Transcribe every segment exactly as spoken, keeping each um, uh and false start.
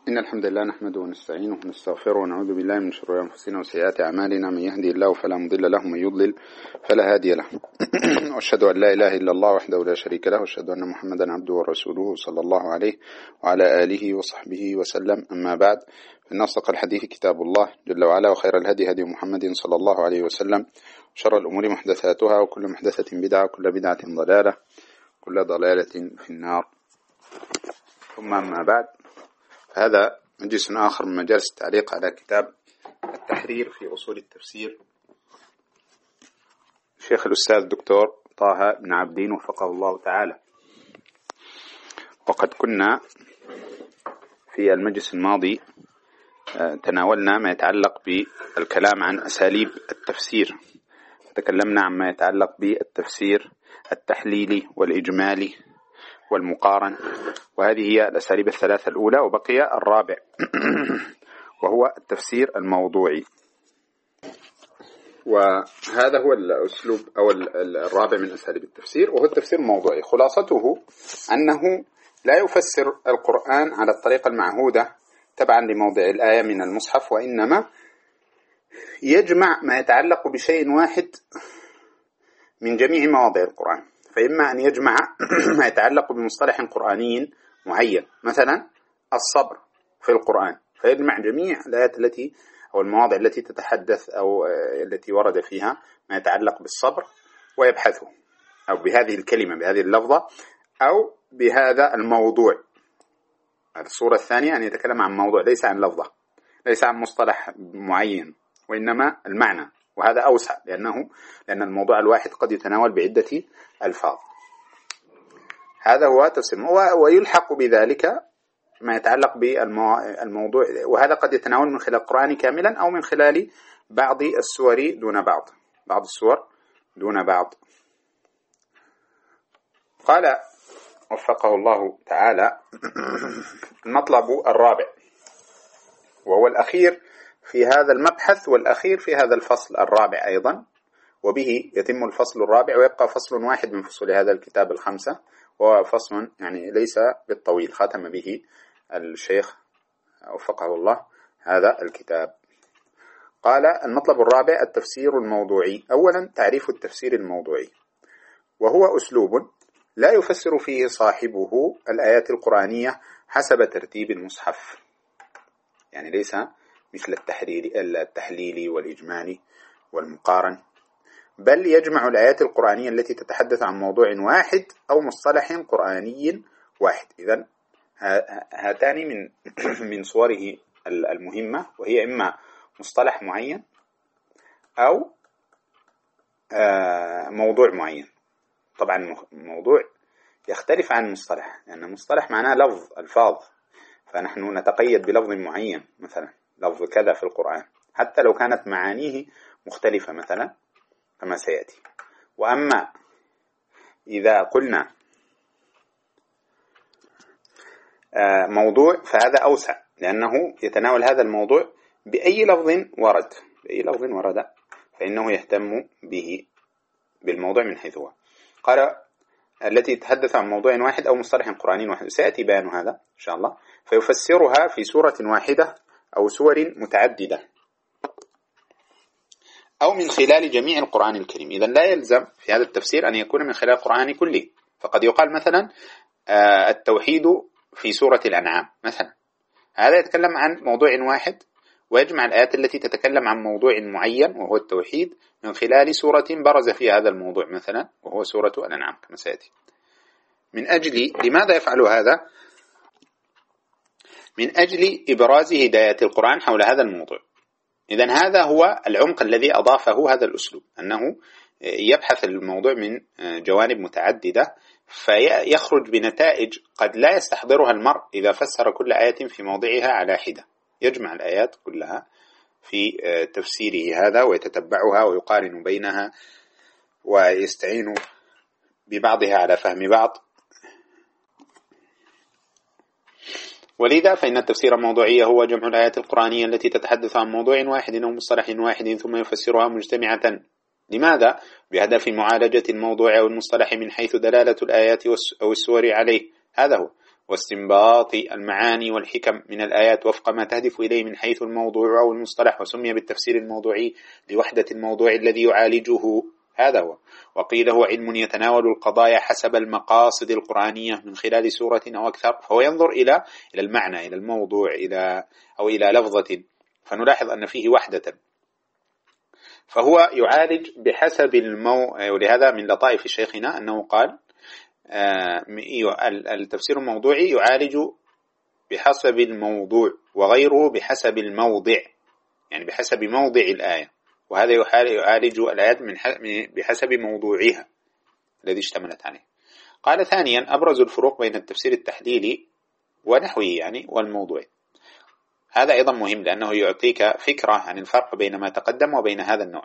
إن الحمد لله نحمده ونستعينه ونستغفره ونعوذ بالله من شرور أنفسنا وسيئات أعمالنا، من يهدي الله فلا مضل له ومن يضلل فلا هادي له. وأشهد أن لا إله إلا الله وحده لا شريك له، وأشهد أن محمدا عبده ورسوله صلى الله عليه وعلى آله وصحبه وسلم. أما بعد، فإن أصدق الحديث كتاب الله جل وعلا، وخير الهدي هدي محمد صلى الله عليه وسلم، وشر الأمور محدثاتها، وكل محدثة بدعة، وكل بدعة ضلالة، كل ضلالة في النار. ثم أما بعد، هذا مجلس آخر من مجالس التعليق على كتاب التحرير في أصول التفسير شيخ الأستاذ الدكتور طه بن عابدين وفقه الله تعالى. وقد كنا في المجلس الماضي تناولنا ما يتعلق بالكلام عن أساليب التفسير، تكلمنا عن ما يتعلق بالتفسير التحليلي والإجمالي والمقارن، وهذه هي الأساليب الثلاثة الأولى، وبقي الرابع وهو التفسير الموضوعي. وهذا هو الأسلوب أو الرابع من أساليب التفسير، وهو التفسير الموضوعي. خلاصته أنه لا يفسر القرآن على الطريقة المعهودة تبعا لموضع الآية من المصحف، وإنما يجمع ما يتعلق بشيء واحد من جميع مواضع القرآن. فإما أن يجمع ما يتعلق بمصطلح قرآني معين، مثلا الصبر في القرآن، فيجمع جميع الآيات التي أو المواضع التي تتحدث أو التي ورد فيها ما يتعلق بالصبر ويبحثه، أو بهذه الكلمة بهذه اللفظة أو بهذا الموضوع. الصورة الثانية أن يتكلم عن موضوع، ليس عن لفظة، ليس عن مصطلح معين، وإنما المعنى، وهذا أوسع لأنه لأن الموضوع الواحد قد يتناول بعدة ألفاظ. هذا هو تفسير. ويلحق بذلك ما يتعلق بالموضوع، وهذا قد يتناول من خلال القرآن كاملا أو من خلال بعض السور دون بعض بعض السور دون بعض. قال وفقه الله تعالى المطلب الرابع، وهو الأخير في هذا المبحث والأخير في هذا الفصل الرابع أيضا، وبه يتم الفصل الرابع، ويبقى فصل واحد من فصول هذا الكتاب الخمسة، وهو فصل يعني ليس بالطويل، ختم به الشيخ وفقه الله هذا الكتاب. قال المطلب الرابع التفسير الموضوعي. أولا، تعريف التفسير الموضوعي، وهو أسلوب لا يفسر فيه صاحبه الآيات القرآنية حسب ترتيب المصحف، يعني ليس مثل التحليل والإجمالي والمقارن، بل يجمع الآيات القرآنية التي تتحدث عن موضوع واحد أو مصطلح قرآني واحد. إذن هاتان من من صوره المهمة، وهي إما مصطلح معين أو موضوع معين. طبعا موضوع يختلف عن مصطلح، لأن يعني مصطلح معناه لفظ ألفاظ، فنحن نتقيد بلفظ معين، مثلا لفظ كذا في القرآن حتى لو كانت معانيه مختلفة مثلا كما سيأتي. وأما إذا قلنا موضوع فهذا أوسع، لأنه يتناول هذا الموضوع بأي لفظ ورد بأي لفظ ورد فإنه يهتم به بالموضوع من حيث هو. قال التي تتحدث عن موضوع واحد أو مصطلح قرآني واحد، سيأتي بيان هذا إن شاء الله، فيفسرها في سورة واحدة أو سور متعددة أو من خلال جميع القرآن الكريم. إذن لا يلزم في هذا التفسير أن يكون من خلال القرآن كله، فقد يقال مثلا التوحيد في سورة الأنعام مثلا، هذا يتكلم عن موضوع واحد ويجمع الآيات التي تتكلم عن موضوع معين وهو التوحيد من خلال سورة برز فيها هذا الموضوع مثلا، وهو سورة الأنعام كما سيأتي. من أجل لماذا يفعل هذا؟ من أجل إبراز هدايات القرآن حول هذا الموضوع. إذن هذا هو العمق الذي أضافه هذا الأسلوب، أنه يبحث الموضوع من جوانب متعددة، فيخرج بنتائج قد لا يستحضرها المرء إذا فسر كل آية في موضعها على حدة. يجمع الآيات كلها في تفسيره هذا ويتتبعها ويقارن بينها ويستعين ببعضها على فهم بعض. ولذا فإن التفسير الموضوعي هو جمع الآيات القرآنية التي تتحدث عن موضوع واحد أو مصطلح واحد ثم يفسرها مجتمعة. لماذا؟ بهدف معالجة الموضوع أو المصطلح من حيث دلالة الآيات أو السور عليه. هذا هو. واستنباط المعاني والحكم من الآيات وفق ما تهدف إليه من حيث الموضوع أو المصطلح، وسمي بالتفسير الموضوعي لوحدة الموضوع الذي يعالجه. هذا هو. وقيل هو علم يتناول القضايا حسب المقاصد القرآنية من خلال سورة أو أكثر، فهو ينظر إلى إلى المعنى، إلى الموضوع، إلى أو إلى لفظة، فنلاحظ أن فيه وحدة. فهو يعالج بحسب المو... ولهذا من لطائف شيخنا أنه قال التفسير الموضوعي يعالج بحسب الموضوع، وغيره بحسب الموضع، يعني بحسب موضع الآية، وهذا يعالج الآيات من بحسب موضوعها الذي اشتملت عليه. قال ثانيا أبرز الفروق بين التفسير التحليلي ونحوه يعني والموضوعي. هذا أيضا مهم لأنه يعطيك فكرة عن الفرق بين ما تقدم وبين هذا النوع.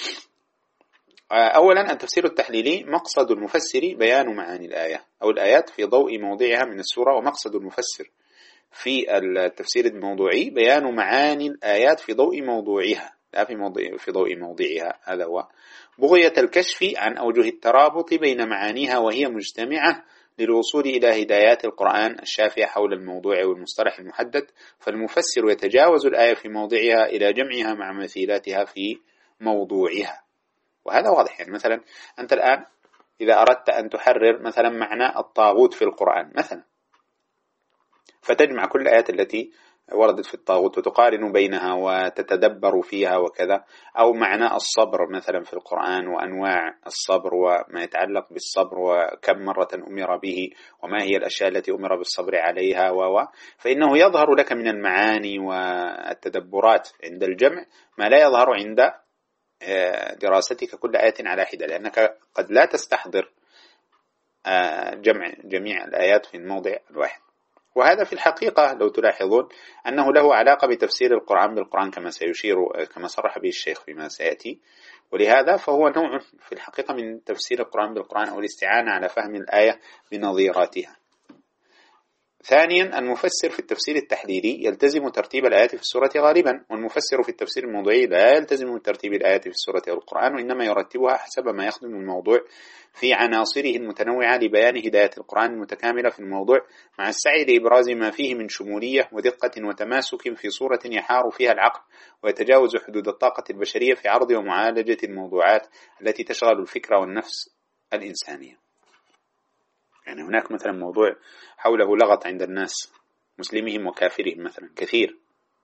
أولا التفسير التحليلي مقصد المفسر بيان معاني الآية أو الآيات في ضوء موضعها من السورة، ومقصد المفسر في التفسير الموضوعي بيان معاني الآيات في ضوء موضوعها لا في, موضع في ضوء موضعها. هذا هو بغية الكشف عن أوجه الترابط بين معانيها وهي مجتمعة للوصول إلى هدايات القرآن الشافية حول الموضوع والمصطلح المحدد، فالمفسر يتجاوز الآية في موضعها إلى جمعها مع مثيلاتها في موضوعها. وهذا واضح. يعني مثلا أنت الآن إذا أردت أن تحرر مثلا معنى الطاغوت في القرآن مثلا، فتجمع كل الآيات التي وردت في الطاغوت وتقارن بينها وتتدبر فيها وكذا، أو معنى الصبر مثلا في القرآن وأنواع الصبر وما يتعلق بالصبر وكم مرة أمر به وما هي الأشياء التي أمر بالصبر عليها و فإنه يظهر لك من المعاني والتدبرات عند الجمع ما لا يظهر عند دراستك كل آية على حدة، لأنك قد لا تستحضر جمع جميع الآيات في الموضع الواحد. وهذا في الحقيقة لو تلاحظون أنه له علاقة بتفسير القرآن بالقرآن كما سيشير كما صرح به الشيخ فيما سيأتي، ولهذا فهو نوع في الحقيقة من تفسير القرآن بالقرآن أو الاستعانة على فهم الآية بنظيراتها. ثانيا المفسر في التفسير التحليلي يلتزم ترتيب الآيات في السورة غالبا، والمفسر في التفسير الموضوعي لا يلتزم ترتيب الآيات في السورة أو القرآن، وإنما يرتبها حسب ما يخدم الموضوع في عناصره المتنوعة لبيان هداية القرآن المتكاملة في الموضوع، مع السعي لإبراز ما فيه من شمولية ودقة وتماسك في صورة يحار فيها العقل ويتجاوز حدود الطاقة البشرية في عرض ومعالجة الموضوعات التي تشغل الفكر والنفس الإنسانية. يعني هناك مثلا موضوع حوله لغط عند الناس مسلمهم وكافرهم مثلا كثير،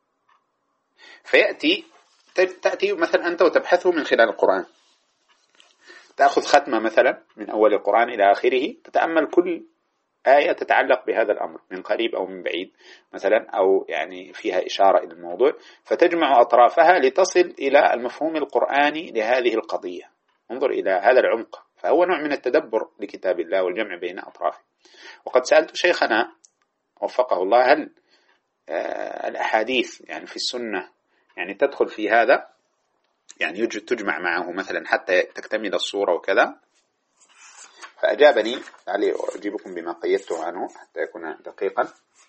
فيأتي تأتي مثلا أنت وتبحثه من خلال القرآن، تأخذ ختمة مثلا من أول القرآن إلى آخره، تتأمل كل آية تتعلق بهذا الأمر من قريب أو من بعيد مثلا، أو يعني فيها إشارة إلى الموضوع، فتجمع أطرافها لتصل إلى المفهوم القرآني لهذه القضية. انظر إلى هذا العمق، فهو نوع من التدبر لكتاب الله والجمع بين أطرافه. وقد سألت شيخنا وفقه الله هل آه الأحاديث يعني في السنة يعني تدخل في هذا، يعني يوجد تجمع معه مثلا حتى تكتمل الصورة وكذا؟ فأجابني عليه، أجيبكم بما قيدته عنه حتى يكون دقيقا.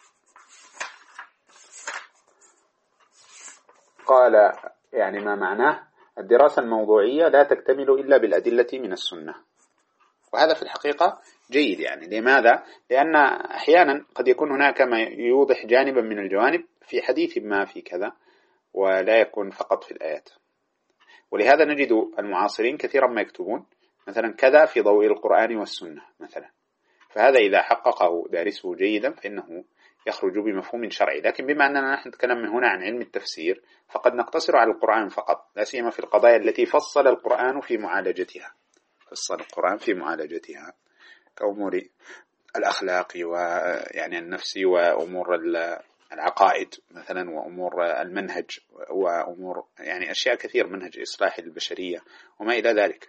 قال يعني ما معناه الدراسة الموضوعية لا تكتمل إلا بالأدلة من السنة. وهذا في الحقيقة جيد. يعني لماذا؟ لأن أحيانا قد يكون هناك ما يوضح جانبا من الجوانب في حديث ما في كذا ولا يكون فقط في الآيات. ولهذا نجد المعاصرين كثيرا ما يكتبون مثلا كذا في ضوء القرآن والسنة مثلا، فهذا إذا حققه دارسه جيدا فإنه يخرج بمفهوم شرعي. لكن بما أننا نحن نتكلم من هنا عن علم التفسير فقد نقتصر على القرآن فقط، لا سيما في القضايا التي فصل القرآن في معالجتها فصل القرآن في معالجتها كأمور الأخلاق ويعني النفس وأمور العقائد مثلا وأمور المنهج وأمور يعني أشياء كثير، منهج إصلاح البشرية وما إلى ذلك.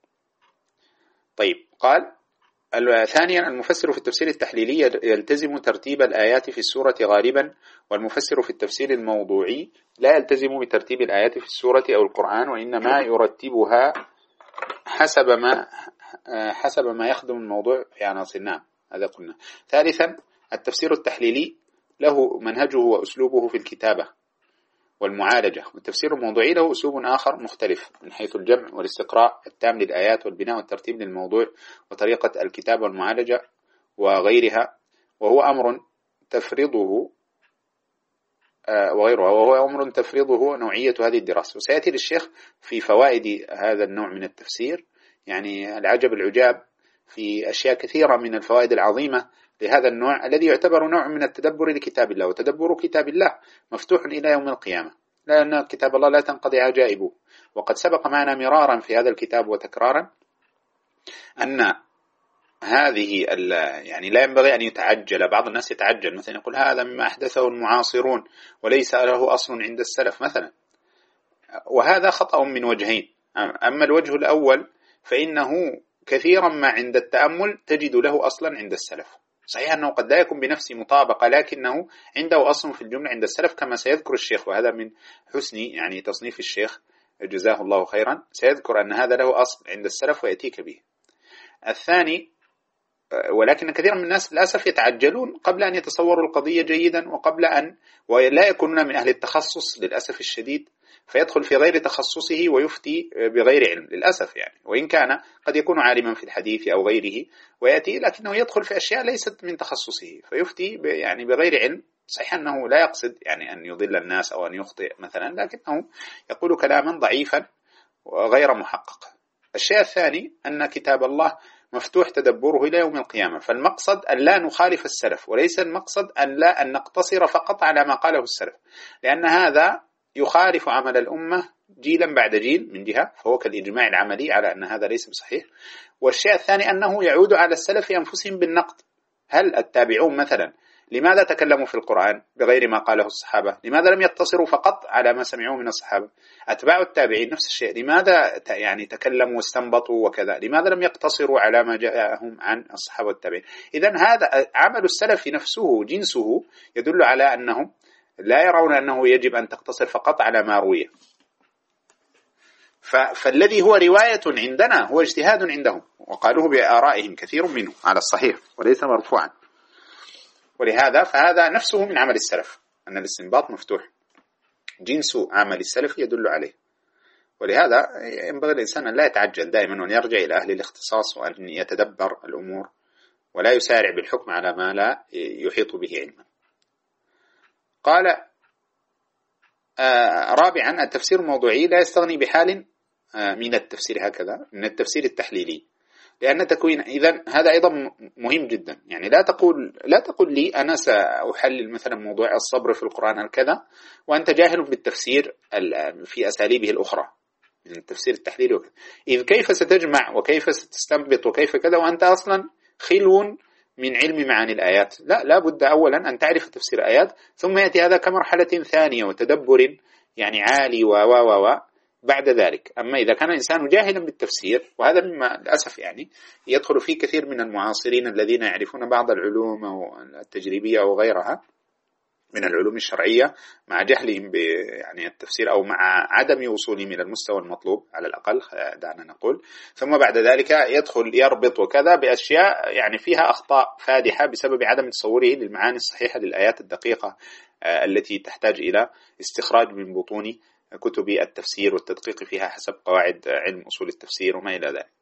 طيب قال ثانيا المفسر في التفسير التحليلي يلتزم ترتيب الآيات في السورة غالبا، والمفسر في التفسير الموضوعي لا يلتزم بترتيب الآيات في السورة أو القرآن، وإنما يرتبها حسب ما حسب ما يخدم الموضوع في عناصر. نعم هذا قلنا. ثالثا التفسير التحليلي له منهجه وأسلوبه في الكتابة والمعالجة، والتفسير الموضوعي له أسلوب آخر مختلف من حيث الجمع والاستقراء التام للآيات والبناء والترتيب للموضوع وطريقة الكتابة والمعالجة وغيرها. وهو أمر تفرضه وغيرها، وهو أمر تفرضه نوعية هذه الدراسة. وسيأتي للشيخ في فوائد هذا النوع من التفسير يعني العجب العجاب في أشياء كثيرة من الفوائد العظيمة لهذا النوع الذي يعتبر نوع من التدبر لكتاب الله. وتدبر كتاب الله مفتوح إلى يوم القيامة، لأن كتاب الله لا تنقضي عجائبه. وقد سبق معنا مرارا في هذا الكتاب وتكرارا أن هذه يعني لا ينبغي أن يتعجل. بعض الناس يتعجل، مثلا يقول هذا مما أحدثه المعاصرون وليس له أصل عند السلف مثلا، وهذا خطأ من وجهين. أما الوجه الأول فإنه كثيرا ما عند التأمل تجد له أصلا عند السلف. صحيح أنه قد لا يكون بنفس مطابقة، لكنه عنده أصل في الجملة عند السلف كما سيذكر الشيخ، وهذا من حسن يعني تصنيف الشيخ جزاه الله خيرا، سيذكر أن هذا له أصل عند السلف ويأتيك به. الثاني، ولكن كثير من الناس للأسف يتعجلون قبل أن يتصوروا القضية جيدا، وقبل أن ولا يكونون من أهل التخصص للأسف الشديد، فيدخل في غير تخصصه ويفتي بغير علم للأسف يعني، وإن كان قد يكون عالما في الحديث أو غيره ويأتي، لكنه يدخل في أشياء ليست من تخصصه فيفتي يعني بغير علم. صحيح أنه لا يقصد يعني أن يضل الناس أو أن يخطئ مثلا، لكنه يقول كلاما ضعيفا وغير محقق. الشيء الثاني أن كتاب الله مفتوح تدبره إلى يوم القيامة، فالمقصد أن لا نخالف السلف، وليس المقصد أن لا أن نقتصر فقط على ما قاله السلف، لأن هذا يخالف عمل الأمة جيلا بعد جيل من جهة، فهو كالإجماع العملي على أن هذا ليس بصحيح. والشيء الثاني أنه يعود على السلف أنفسهم بالنقد. هل التابعون مثلا لماذا تكلموا في القرآن بغير ما قاله الصحابة؟ لماذا لم يقتصروا فقط على ما سمعوه من الصحابة؟ أتباع التابعين نفس الشيء، لماذا يعني تكلموا واستنبطوا وكذا؟ لماذا لم يقتصروا على ما جاءهم عن الصحابة والتابعين؟ إذن هذا عمل السلف نفسه جنسه يدل على أنهم لا يرون أنه يجب أن تقتصر فقط على ما روي. فالذي هو رواية عندنا هو اجتهاد عندهم، وقالوه بآرائهم كثير منه على الصحيح وليس مرفوعا. ولهذا فهذا نفسه من عمل السلف، أن الاستنباط مفتوح، جنس عمل السلف يدل عليه. ولهذا ينبغي الإنسان أن لا يتعجل دائما، وأن يرجع إلى أهل الاختصاص، وأن يتدبر الأمور ولا يسارع بالحكم على ما لا يحيط به علما. قال آه رابعا، التفسير الموضوعي لا يستغني بحال آه من التفسير هكذا من التفسير التحليلي، لأن تكوين إذن هذا أيضا مهم جدا. يعني لا تقول لا تقول لي أنا سأحلل مثلا موضوع الصبر في القرآن الكذا وأنت جاهل بالتفسير في أساليبه الأخرى من التفسير التحليلي وكذا، إذ كيف ستجمع وكيف ستستنبط وكيف كذا وأنت أصلا خلو من علم معاني الآيات؟ لا لا بد أولا أن تعرف تفسير الآيات، ثم يأتي هذا كمرحلة ثانية وتدبر يعني عالي و و و بعد ذلك. أما إذا كان الإنسان جاهلا بالتفسير، وهذا مما للأسف يعني يدخل فيه كثير من المعاصرين الذين يعرفون بعض العلوم أو التجريبية أو غيرها من العلوم الشرعية مع جهلهم يعني التفسير، أو مع عدم وصولهم إلى المستوى المطلوب على الأقل دعنا نقول، ثم بعد ذلك يدخل يربط وكذا بأشياء يعني فيها أخطاء فادحة بسبب عدم تصوره للمعاني الصحيحة للآيات الدقيقة التي تحتاج إلى استخراج من بطون كتب التفسير والتدقيق فيها حسب قواعد علم أصول التفسير وما إلى ذلك.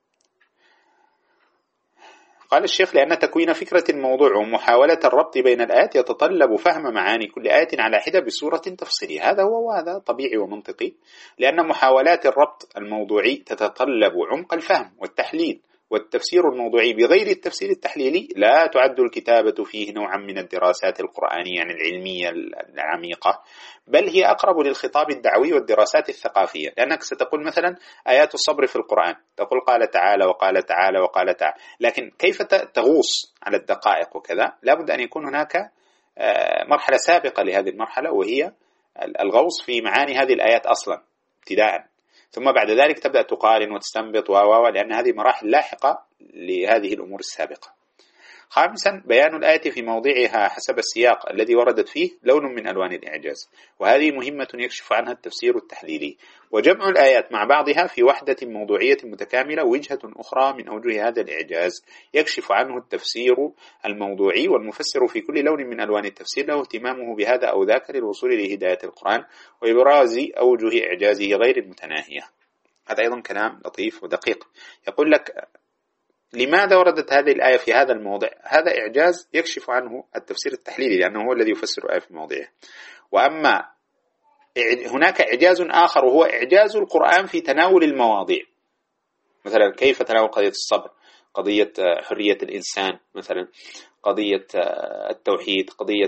قال الشيخ: لأن تكوين فكرة الموضوع ومحاولة الربط بين الآيات يتطلب فهم معاني كل آية على حدة بصورة تفصيلية. هذا هو وهذا طبيعي ومنطقي، لأن محاولات الربط الموضوعي تتطلب عمق الفهم والتحليل، والتفسير الموضوعي بغير التفسير التحليلي لا تعد الكتابة فيه نوعا من الدراسات القرآنية يعني العلمية العميقة، بل هي أقرب للخطاب الدعوي والدراسات الثقافية. لأنك ستقول مثلا آيات الصبر في القرآن، تقول قال تعالى وقال تعالى وقال تعالى، لكن كيف تغوص على الدقائق وكذا؟ لابد أن يكون هناك مرحلة سابقة لهذه المرحلة، وهي الغوص في معاني هذه الآيات أصلا ابتداء، ثم بعد ذلك تبدأ تقارن وتستنبط و لأن هذه مراحل لاحقة لهذه الأمور السابقة. خامسا، بيان الآية في موضعها حسب السياق الذي وردت فيه لون من ألوان الإعجاز، وهذه مهمة يكشف عنها التفسير التحليلي. وجمع الآيات مع بعضها في وحدة موضوعية متكاملة وجهة أخرى من أوجه هذا الإعجاز يكشف عنه التفسير الموضوعي، والمفسر في كل لون من ألوان التفسير له اهتمامه بهذا أو ذاك للوصول لهداية القرآن وإبراز أوجه إعجازه غير المتناهية. هذا أيضا كلام لطيف ودقيق. يقول لك لماذا وردت هذه الآية في هذا الموضع؟ هذا إعجاز يكشف عنه التفسير التحليلي، لأنه هو الذي يفسر الآية في موضعها. وأما هناك إعجاز آخر، وهو إعجاز القرآن في تناول المواضيع. مثلا كيف تناول قضية الصبر، قضية حرية الإنسان، مثلا قضية التوحيد، قضية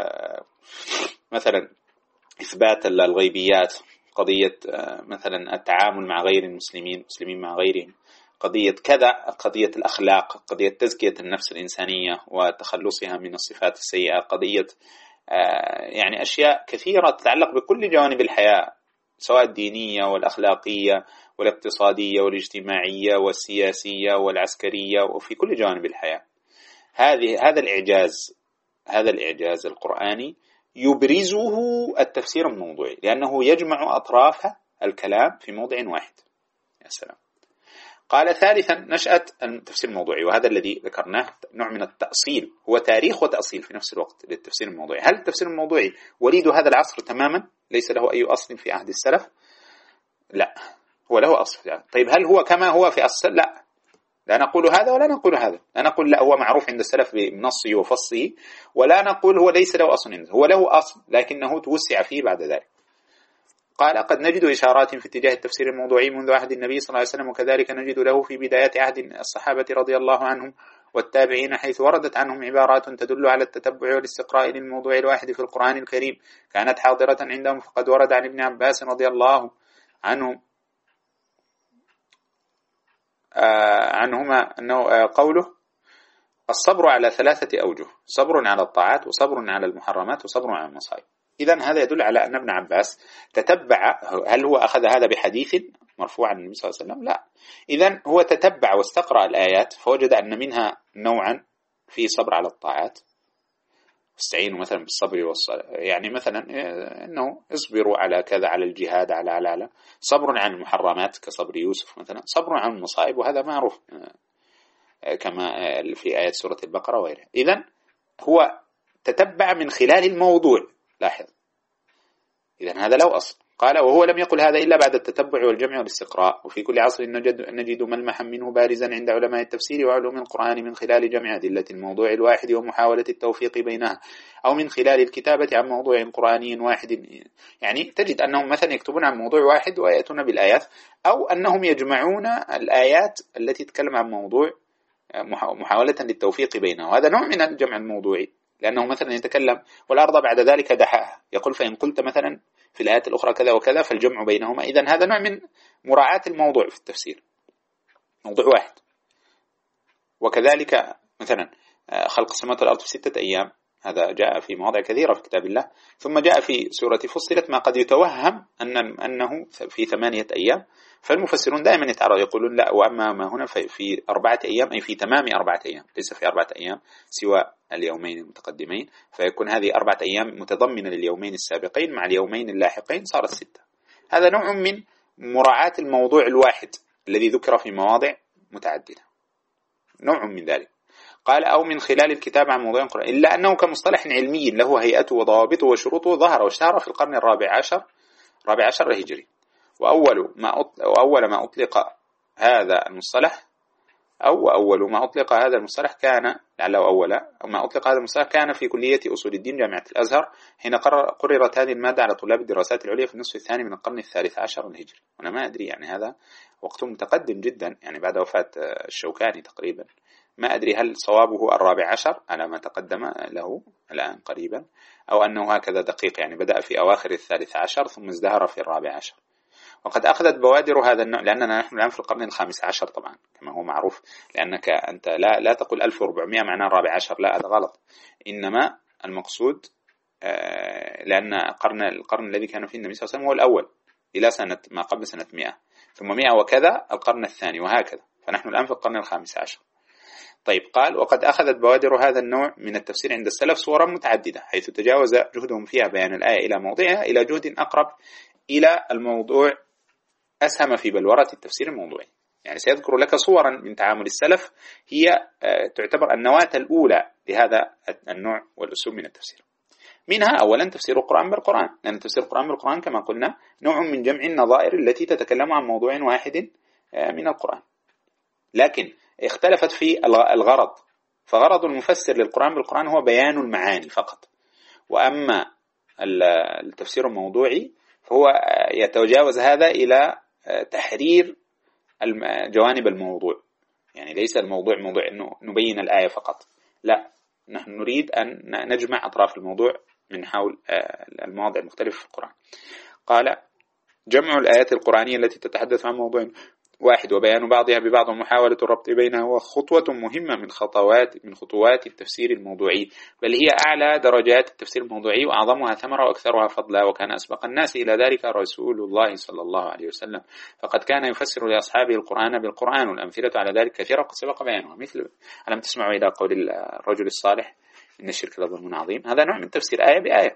مثلا إثبات الغيبيات، قضية مثلا التعامل مع غير المسلمين، المسلمين مع غيرهم، قضية كذا، قضية الأخلاق، قضية تزكية النفس الإنسانية وتخلصها من الصفات السيئة، قضية يعني أشياء كثيرة تتعلق بكل جوانب الحياة، سواء الدينية والأخلاقية والاقتصادية والاجتماعية والسياسية والعسكرية، وفي كل جوانب الحياة. هذه هذا الإعجاز هذا الإعجاز القرآني يبرزه التفسير الموضوعي، لأنه يجمع أطراف الكلام في موضع واحد. يا سلام. قال ثالثا نشأة التفسير الموضوعي، وهذا الذي ذكرناه نوع من التأصيل، هو تاريخ وتأصيل في نفس الوقت للتفسير الموضوعي. هل التفسير الموضوعي وليد هذا العصر تماما ليس له أي أصل في عهد السلف؟ لا، هو له أصل. طيب هل هو كما هو في أصل؟ لا، لا نقول هذا ولا نقول هذا. لا نقول لا هو معروف عند السلف بنصه وفصه، ولا نقول هو ليس له أصل عنده. هو له أصل لكنه توسع فيه بعد ذلك. قال قد نجد إشارات في اتجاه التفسير الموضوعي منذ عهد النبي صلى الله عليه وسلم، وكذلك نجد له في بداية عهد الصحابة رضي الله عنهم والتابعين، حيث وردت عنهم عبارات تدل على التتبع والاستقراء للموضوع الواحد في القرآن الكريم كانت حاضرة عندهم. فقد ورد عن ابن عباس رضي الله عنه آه عنهما أنه آه قوله الصبر على ثلاثة أوجه: صبر على الطاعات، وصبر على المحرمات، وصبر على المصائب. إذن هذا يدل على أن ابن عباس تتبع. هل هو أخذ هذا بحديث مرفوع عن النبي صلى الله عليه وسلم؟ لا. إذن هو تتبع واستقرأ الآيات فوجد أن منها نوعا في صبر على الطاعات، استعينوا مثلا بالصبر والصلاة، يعني مثلا أنه اصبروا على كذا، على الجهاد، على على على صبر عن المحرمات كصبر يوسف مثلا، صبر عن المصائب، وهذا معروف كما في آيات سورة البقرة وغيرها. إذن هو تتبع من خلال الموضوع. لاحظ، إذن هذا له أصل. قال وهو لم يقل هذا إلا بعد التتبع والجمع والاستقراء، وفي كل عصر نجد, نجد ملمحا منه بارزا عند علماء التفسير وعلوم القرآن من خلال جمع أدلة الموضوع الواحد ومحاولة التوفيق بينها، أو من خلال الكتابة عن موضوع قرآني واحد. يعني تجد أنهم مثلا يكتبون عن موضوع واحد ويأتون بالآيات، أو أنهم يجمعون الآيات التي تتكلم عن موضوع محاولة للتوفيق بينها، وهذا نوع من الجمع الموضوعي، لأنه مثلا يتكلم والأرض بعد ذلك دحاها، يقول فإن قلت مثلا في الآيات الأخرى كذا وكذا فالجمع بينهما. إذن هذا نوع من مراعاة الموضوع في التفسير، موضوع واحد. وكذلك مثلا خلق السماوات والأرض في ستة أيام، هذا جاء في مواضع كثيرة في كتاب الله. ثم جاء في سورة فصلت ما قد يتوهم أن أنه في ثمانية أيام، فالمفسرون دائما يتعرض يقولون لا، وأما ما هنا في أربعة أيام، أي في تمام أربعة أيام، ليس في أربعة أيام سوى اليومين المتقدمين، فيكون هذه أربعة أيام متضمنة لليومين السابقين مع اليومين اللاحقين صارت ستة. هذا نوع من مراعاة الموضوع الواحد الذي ذكر في مواضع متعددة، نوع من ذلك. قال أو من خلال الكتاب عن موضوع القرآن، إلا أنه كمصطلح علمي له هيئته وضوابطه وشروطه ظهر واشتهر في القرن الرابع عشر رابع عشر الهجري. وأول ما وأول ما أطلق هذا المصطلح أو أول ما أطلق هذا المصطلح كان لعله أول ما أطلق هذا المصطلح كان في كلية أصول الدين جامعة الأزهر، حين قررت هذه المادة على طلاب الدراسات العليا في النصف الثاني من القرن الثالث عشر الهجري. أنا ما أدري، يعني هذا وقت متقدم جدا، يعني بعد وفاة الشوكاني تقريبا. ما أدري هل صوابه الرابع عشر على ما تقدم له الآن قريبا، أو أنه هكذا دقيق، يعني بدأ في أواخر الثالث عشر ثم ازدهر في الرابع عشر. وقد أخذت بوادر هذا النوع، لأننا نحن الآن في القرن الخامس عشر طبعا كما هو معروف، لأنك أنت لا لا تقول ألف وأربعمائة معناه الرابع عشر، لا، هذا غلط. إنما المقصود لأن قرن القرن الذي كان فيه النبي صلى الله عليه وسلم هو الأول إلى سنة ما قبل سنة مئة، ثم مئة وكذا القرن الثاني وهكذا، فنحن الآن في القرن الخامس عشر. طيب قال وقد أخذت بوادر هذا النوع من التفسير عند السلف صورا متعددة، حيث تجاوز جهدهم فيها بيان الآية إلى موضعها إلى جهد أقرب إلى الموضوع أسهم في بلورة التفسير الموضوعي. يعني سيذكر لك صورا من تعامل السلف هي تعتبر النواة الأولى لهذا النوع والأسلوب من التفسير. منها أولا تفسير القرآن بالقرآن، لأن تفسير القرآن بالقرآن كما قلنا نوع من جمع النظائر التي تتكلم عن موضوع واحد من القرآن. لكن اختلفت في الغرض، فغرض المفسر للقرآن بالقرآن هو بيان المعاني فقط، وأما التفسير الموضوعي فهو يتجاوز هذا إلى تحرير جوانب الموضوع. يعني ليس الموضوع موضوع أنه نبين الآية فقط، لا، نحن نريد أن نجمع أطراف الموضوع من حول المواضع المختلفة في القرآن. قال: جمع الآيات القرآنية التي تتحدث عن موضوع واحد وبيان بعضها ببعض ومحاولة الربط بينها هو خطوة مهمة من خطوات من خطوات التفسير الموضوعي، بل هي أعلى درجات التفسير الموضوعي وأعظمها ثمرة وأكثرها فضلا، وكان أسبق الناس إلى ذلك رسول الله صلى الله عليه وسلم، فقد كان يفسر لأصحابه القرآن بالقرآن، والأمثلة على ذلك كثيرة قد سبق بيانها، مثل ألم تسمعوا إلى قول الرجل الصالح إن الشرك لظلم عظيم، هذا نوع من تفسير آية بآية.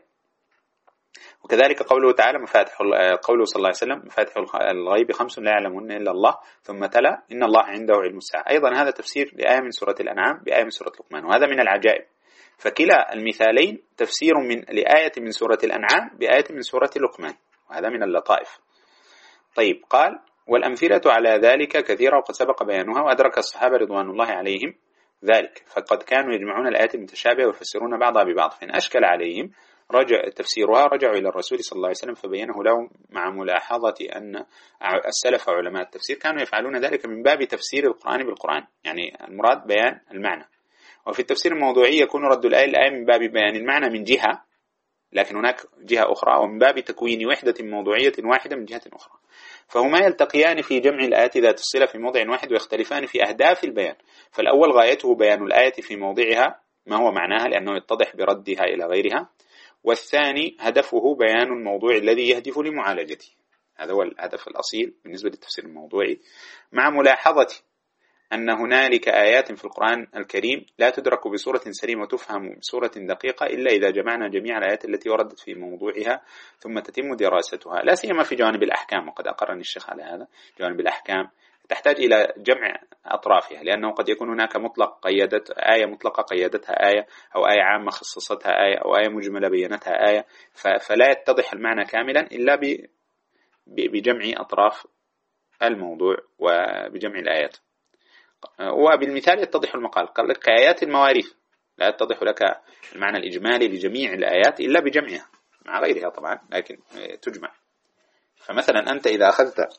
وكذلك قوله تعالى مفاتح قوله صلى الله عليه وسلم مفاتح الغيب خمس لا يعلمهن إلا الله، ثم تلا إن الله عنده علم الساعة، أيضا هذا تفسير لآية من سورة الأنعام بآية من سورة لقمان، وهذا من العجائب، فكلا المثالين تفسير من لآية من سورة الأنعام بآية من سورة لقمان، وهذا من اللطائف. طيب، قال: والأمثلة على ذلك كثيرة وقد سبق بيانها، وأدرك الصحابة رضوان الله عليهم ذلك، فقد كانوا يجمعون الآيات المتشابهة ويفسرون بعضها ببعض، فإن أشكل عليهم رجع تفسيرها رجعوا إلى الرسول صلى الله عليه وسلم فبينه لهم، مع ملاحظة أن السلف علماء التفسير كانوا يفعلون ذلك من باب تفسير القرآن بالقرآن، يعني المراد بيان المعنى. وفي التفسير الموضوعي يكون رد الآية الآية من باب بيان المعنى من جهة، لكن هناك جهة أخرى، ومن باب تكوين وحدة موضوعية واحدة من جهة أخرى، فهما يلتقيان في جمع الآيات ذات الصلة في موضع واحد، ويختلفان في أهداف البيان. فالأول غايته بيان الآية في موضعها ما هو معناها لأنه يتضح بردها إلى غيرها، والثاني هدفه بيان الموضوع الذي يهدف لمعالجته، هذا هو الهدف الأصيل بالنسبة للتفسير الموضوعي، مع ملاحظة أن هنالك آيات في القرآن الكريم لا تدرك بصورة سليمة وتفهم بصورة دقيقة إلا إذا جمعنا جميع الآيات التي وردت في موضوعها ثم تتم دراستها، لا سيما في جوانب الأحكام، وقد أقرني الشيخ على هذا. جوانب الأحكام تحتاج إلى جمع أطرافها، لأنه قد يكون هناك مطلق قيدت آية مطلقة قيدتها آية، أو آية عامة خصصتها آية، أو آية مجملة بينتها آية، فلا يتضح المعنى كاملا إلا بجمع أطراف الموضوع وبجمع الآيات. وبالمثال يتضح المقال، قال لك آيات المواريث لا يتضح لك المعنى الإجمالي لجميع الآيات إلا بجمعها مع غيرها طبعا، لكن تجمع. فمثلا أنت إذا أخذت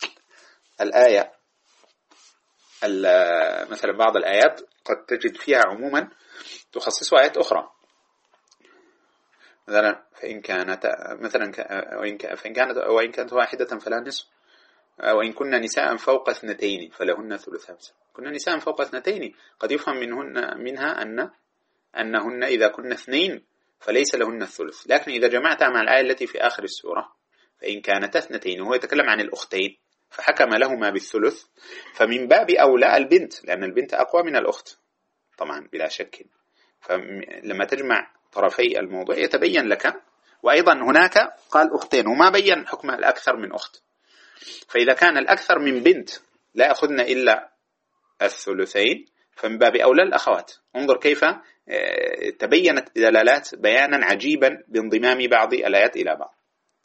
الآية مثلا بعض الآيات قد تجد فيها عموما تخصص آيات أخرى، مثلا فإن كانت مثلا وإن فإن كانت وإن كانت واحدة فلا نصف، وإن كنا نساء فوق اثنتين فلهن ثلث. كنا نساء فوق اثنتين قد يفهم منهن منها أن أنهن إذا كنا اثنين فليس لهن الثلث، لكن إذا جمعتها مع الآية التي في آخر السورة فإن كانت اثنتين وهو يتكلم عن الأختين فحكم لهما بالثلث، فمن باب أولى البنت، لأن البنت أقوى من الأخت طبعا بلا شك. فلما تجمع طرفي الموضوع يتبين لك. وأيضا هناك قال أختين وما بين حكم الأكثر من أخت، فإذا كان الأكثر من بنت لا أخذنا إلا الثلثين فمن باب أولى الأخوات. انظر كيف تبينت دلالات بيانا عجيبا بانضمام بعض الآيات إلى بعض،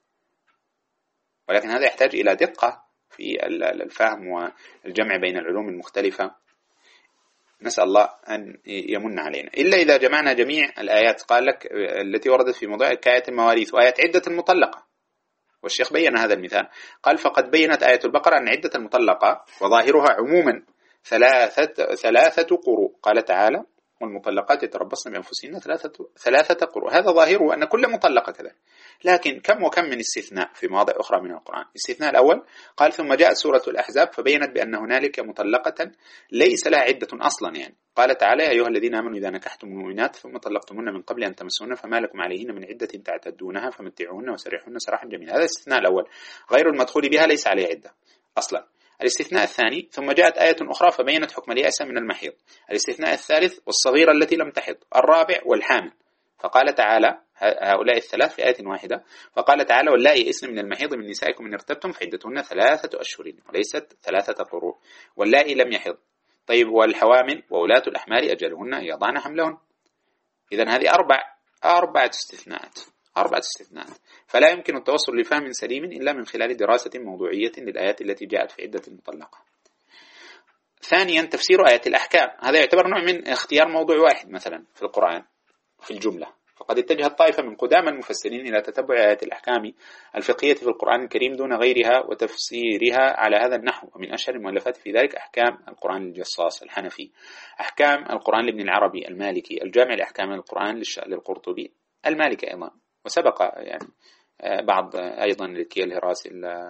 ولكن هذا يحتاج إلى دقة في الفهم والجمع بين العلوم المختلفة، نسأل الله أن يمن علينا. إلا إذا جمعنا جميع الآيات، قال لك التي وردت في موضوع كآية المواريث وآيات عدة المطلقة، والشيخ بيّن هذا المثال، قال فقد بيّنت آية البقرة أن عدة المطلقة وظاهرها عموما ثلاثة ثلاثة قروء، قال تعالى والمطلقات يتربصن بأنفسهن ثلاثة ثلاثة قروء، هذا ظاهره أن كل مطلقة كذا، لكن كم وكم من استثناء في مواضع أخرى من القرآن. الاستثناء الأول قال ثم جاءت سورة الأحزاب فبينت بأن هنالك مطلقة ليس لها عدة أصلا، يعني قال تعالى يا أيها الذين آمنوا إذا نكحتم المؤمنات ثم طلقتموهن من قبل أن تمسوهن فما لكم عليهن من عدة تعتدونها فمتعوهن وسرحوهن سراحا جميلا، هذا الاستثناء الأول، غير المدخول بها ليس عليه عدة أصلا. الاستثناء الثاني ثم جاءت آية أخرى فبينت حكم اليأس من المحيض. الاستثناء الثالث والصغيرة التي لم تحض. الرابع والحامل، فقال تعالى هؤلاء الثلاث في آية واحدة، فقال تعالى واللائي يئسن من المحيض من نسائكم إن ارتبتم فعدتهن ثلاثة أشهر وليست ثلاثة قروء، واللائي لم يحض. طيب والحوامل وولاة الأحمال أجلهن أن يضعن حملهن. إذن هذه أربع أربعة استثناءات أربعة استثناءات فلا يمكن التوصل لفهم سليم إلا من خلال دراسة موضوعية للآيات التي جاءت في عدة المطلقة. ثانيا تفسير آيات الأحكام، هذا يعتبر نوع من اختيار موضوع واحد مثلا في القرآن في الجملة. فقد اتجهت طائفة من قدامى المفسرين إلى تتبع آيات الأحكام الفقهية في القرآن الكريم دون غيرها وتفسيرها على هذا النحو، ومن أشهر المؤلفات في ذلك أحكام القرآن للجصاص الحنفي، أحكام القرآن لابن العربي المالكي، الجامع لأحكام القرآن للقرطبي المالكي أيضا، وسبق يعني بعض أيضا لكي الهراسي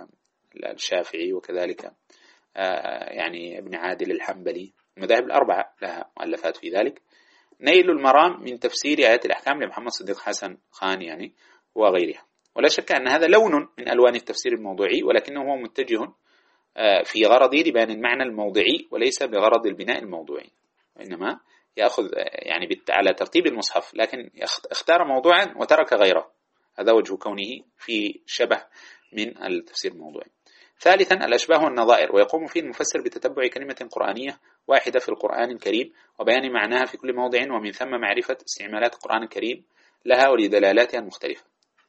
الشافعي، وكذلك يعني ابن عادل الحنبلي. المذاهب الأربعة لها مؤلفات في ذلك. نيل المرام من تفسير آيات الأحكام لمحمد صديق حسن خان يعني وغيرها. ولا شك أن هذا لون من ألوان التفسير الموضوعي، ولكنه هو متجه في غرضه لبيان المعنى الموضعي وليس بغرض البناء الموضوعي، وإنما يأخذ يعني على ترتيب المصحف، لكن اختار موضوعا وترك غيره. هذا وجه كونه في شبه من التفسير الموضوعي. ثالثا الأشباه والنظائر، ويقوم فيه المفسر بتتبع كلمة قرآنية واحدة في القرآن الكريم وبيان معناها في كل موضع، ومن ثم معرفة استعمالات القرآن الكريم لها ولدلالاتها المختلفة.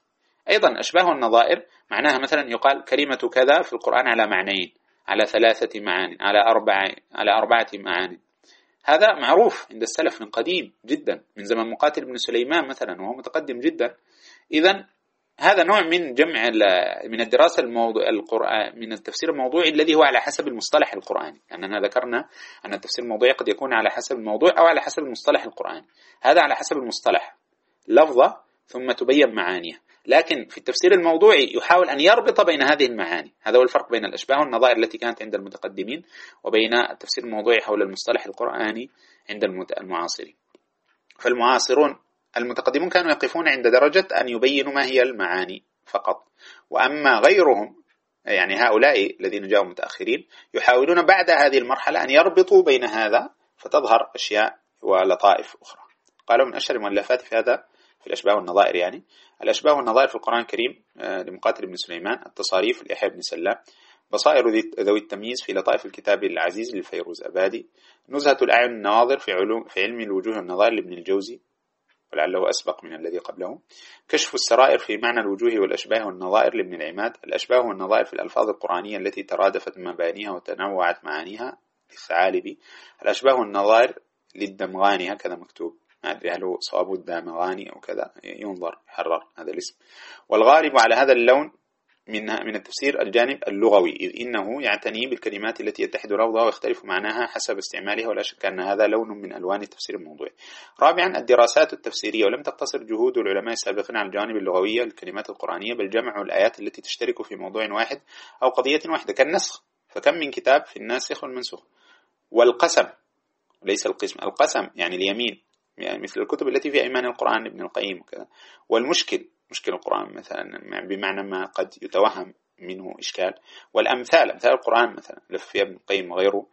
أيضا أشباه والنظائر معناها مثلا يقال كلمة كذا في القرآن على معنيين، على ثلاثة معان، على أربعة على أربعة معان. هذا معروف عند السلف من قديم جدا، من زمن مقاتل بن سليمان مثلا وهو متقدم جدا. إذن هذا نوع من جمع من الدراسة الموضوع القرآن من التفسير الموضوعي الذي هو على حسب المصطلح القرآني. أننا ذكرنا أن التفسير الموضوعي قد يكون على حسب الموضوع أو على حسب المصطلح القرآني. هذا على حسب المصطلح لفظة ثم تبين معانيه، لكن في التفسير الموضوعي يحاول أن يربط بين هذه المعاني. هذا هو الفرق بين الأشباه والنظائر التي كانت عند المتقدمين وبين التفسير الموضوعي حول المصطلح القرآني عند المعاصرين. فالمعاصرون المتقدمون كانوا يقفون عند درجة أن يبينوا ما هي المعاني فقط، وأما غيرهم يعني هؤلاء الذين جاءوا متأخرين يحاولون بعد هذه المرحلة أن يربطوا بين هذا فتظهر أشياء ولطائف أخرى. قالوا من أشهر المؤلفات في هذا في الأشباه والنظائر، يعني الأشباه والنظائر في القرآن الكريم لمقاتل بن سليمان، التصاريف ليحيى بن سلام، بصائر ذوي التمييز في لطائف الكتاب العزيز للفيروز أبادي، نزهة الأعين النواظر في علوم في علم الوجوه والنظائر لابن الجوزي ولعله أسبق من الذي قبله، كشف السرائر في معنى الوجوه والأشباه والنظائر لابن العماد، الأشباه والنظائر في الألفاظ القرآنية التي ترادفت مبانيها وتنوعت معانيها للثعالبي، الأشباه والنظائر للدمغاني هكذا مكتوب، ما أدري هل هو صواب الدامغاني أو كذا، ينظر يحرر هذا الاسم. والغالب على هذا اللون من من التفسير الجانب اللغوي، إذ إنه يعتني بالكلمات التي يتحد لفظها ويختلف معناها حسب استعمالها، ولا شك أن هذا لون من ألوان التفسير الموضوعي. رابعا الدراسات التفسيرية، ولم تقتصر جهود العلماء السابقين على الجوانب اللغوية للكلمات القرآنية، بل جمعوا الآيات التي تشترك في موضوع واحد أو قضية واحدة كالنسخ، فكم من كتاب في الناسخ والمنسوخ. والقسم ليس القسم، القسم يعني اليمين، يعني مثل الكتب التي في أيمان القرآن ابن القيم وكذا. والمشكل مشكل القرآن مثلا بمعنى ما قد يتوهم منه إشكال. والأمثال أمثال القرآن مثلا لفي ابن القيم وغيره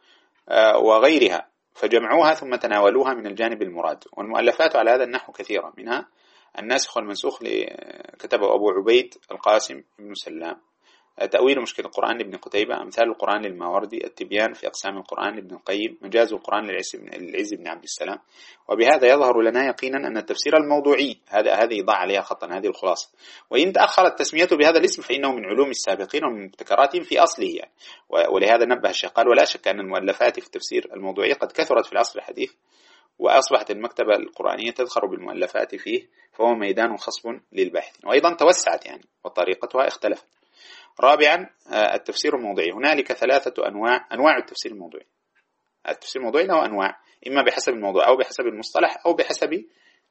وغيرها، فجمعوها ثم تناولوها من الجانب المراد. والمؤلفات على هذا النحو كثيرة، منها الناسخ والمنسوخ كتبه أبو عبيد القاسم بن سلام، تأويل مشكل القرآن لابن قتيبة، أمثال القرآن للماوردي، التبيان في أقسام القرآن لابن القيم، مجاز القرآن للعز بن عبد السلام. وبهذا يظهر لنا يقينا أن التفسير الموضوعي هذا هذه يضع عليها خطا، هذه الخلاصة. وإن تأخرت تسميته بهذا الاسم فإنه من علوم السابقين ومن مبتكراتهم في أصله يعني. ولهذا نبه الشيخ قال: ولا شك أن المؤلفات في التفسير الموضوعي قد كثرت في العصر الحديث، وأصبحت المكتبة القرآنية تذخر بالمؤلفات فيه، فهو ميدان خصب للباحثين. وأيضا توسعت يعني وطريقتها اختلفت. رابعا التفسير الموضوعي، هنالك ثلاثة أنواع أنواع التفسير الموضوعي. التفسير الموضوعي له أنواع، إما بحسب الموضوع أو بحسب المصطلح أو بحسب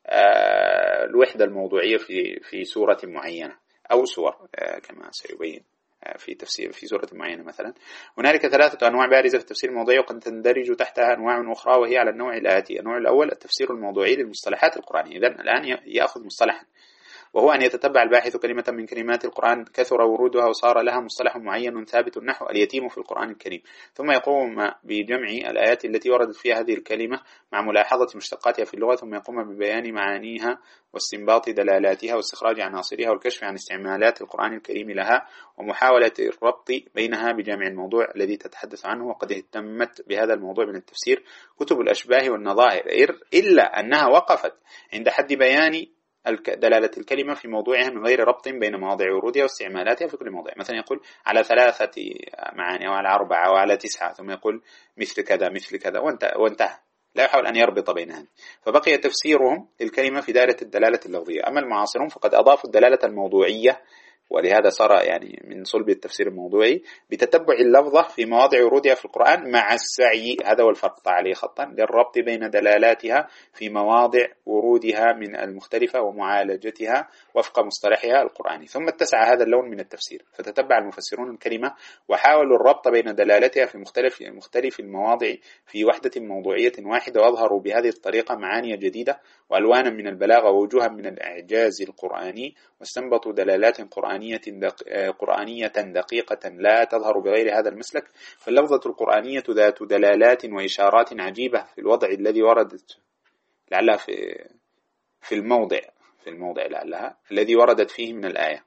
الوحدة الموضوعية في في سورة معينة أو سور كما سيبين في تفسير في سورة معينة مثلا. هنالك ثلاثة أنواع بارزة في التفسير الموضوعي، وقد تندرج تحتها أنواع أخرى، وهي على النوع الآتي: النوع الأول التفسير الموضوعي للمصطلحات القرآنية. إذن الآن يأخذ مصطلحا، وهو أن يتتبع الباحث كلمة من كلمات القرآن كثر ورودها وصار لها مصطلح معين ثابت نحو اليتيم في القرآن الكريم، ثم يقوم بجمع الآيات التي وردت فيها هذه الكلمة مع ملاحظة مشتقاتها في اللغة، ثم يقوم ببيان معانيها واستنباط دلالاتها واستخراج عناصرها والكشف عن استعمالات القرآن الكريم لها ومحاولة الربط بينها بجامع الموضوع الذي تتحدث عنه. وقد اهتمت بهذا الموضوع من التفسير كتب الأشباه والنظائر، إلا أنها وقفت عند حد بيان دلالة الكلمة في موضوعها من غير ربط بين مواضع ورودها واستعمالاتها في كل موضع. مثلا يقول على ثلاثة معاني أو على أربعة أو على تسعة، ثم يقول مثل كذا مثل كذا وانتهى، لا يحاول أن يربط بينها. فبقي تفسيرهم للكلمة في دائرة الدلالة اللفظية. أما المعاصرون فقد أضافوا الدلالة الموضوعية، ولهذا صار يعني من صلب التفسير الموضوعي بتتبع اللفظة في مواضع ورودها في القرآن مع السعي، هذا هو الفرق عليه خطا، للربط بين دلالاتها في مواضع ورودها من المختلفة ومعالجتها وفق مصطلحها القرآني. ثم اتسع هذا اللون من التفسير، فتتبع المفسرون الكلمة وحاولوا الربط بين دلالاتها في مختلف مختلف المواضع في وحدة موضوعية واحدة، وأظهروا بهذه الطريقة معاني جديدة وألوانا من البلاغة ووجوها من الإعجاز القرآني، واستنبطوا دلالات قرآنية قرآنية دقيقة لا تظهر بغير هذا المسلك. فاللفظة القرآنية ذات دلالات وإشارات عجيبة في الوضع الذي وردت لعلها في في الموضع في الموضع لعلها الذي وردت فيه من الآية.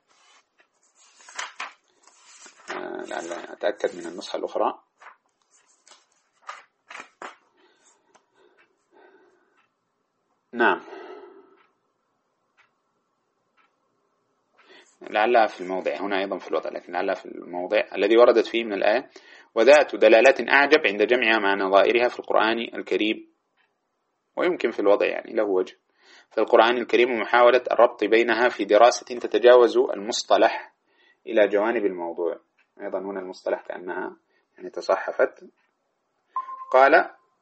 لعل أتأكد من النسخة الأخرى. نعم، لعلها في الموضع هنا أيضا في الوضع، لكن لعلها في الموضع الذي وردت فيه من الآية. وذات دلالات أعجب عند جمعها مع نظائرها في القرآن الكريم، ويمكن في الوضع يعني له وجه في القرآن الكريم، ومحاولة الربط بينها في دراسة تتجاوز المصطلح إلى جوانب الموضوع. أيضا هنا المصطلح كأنها يعني تصحفت. قال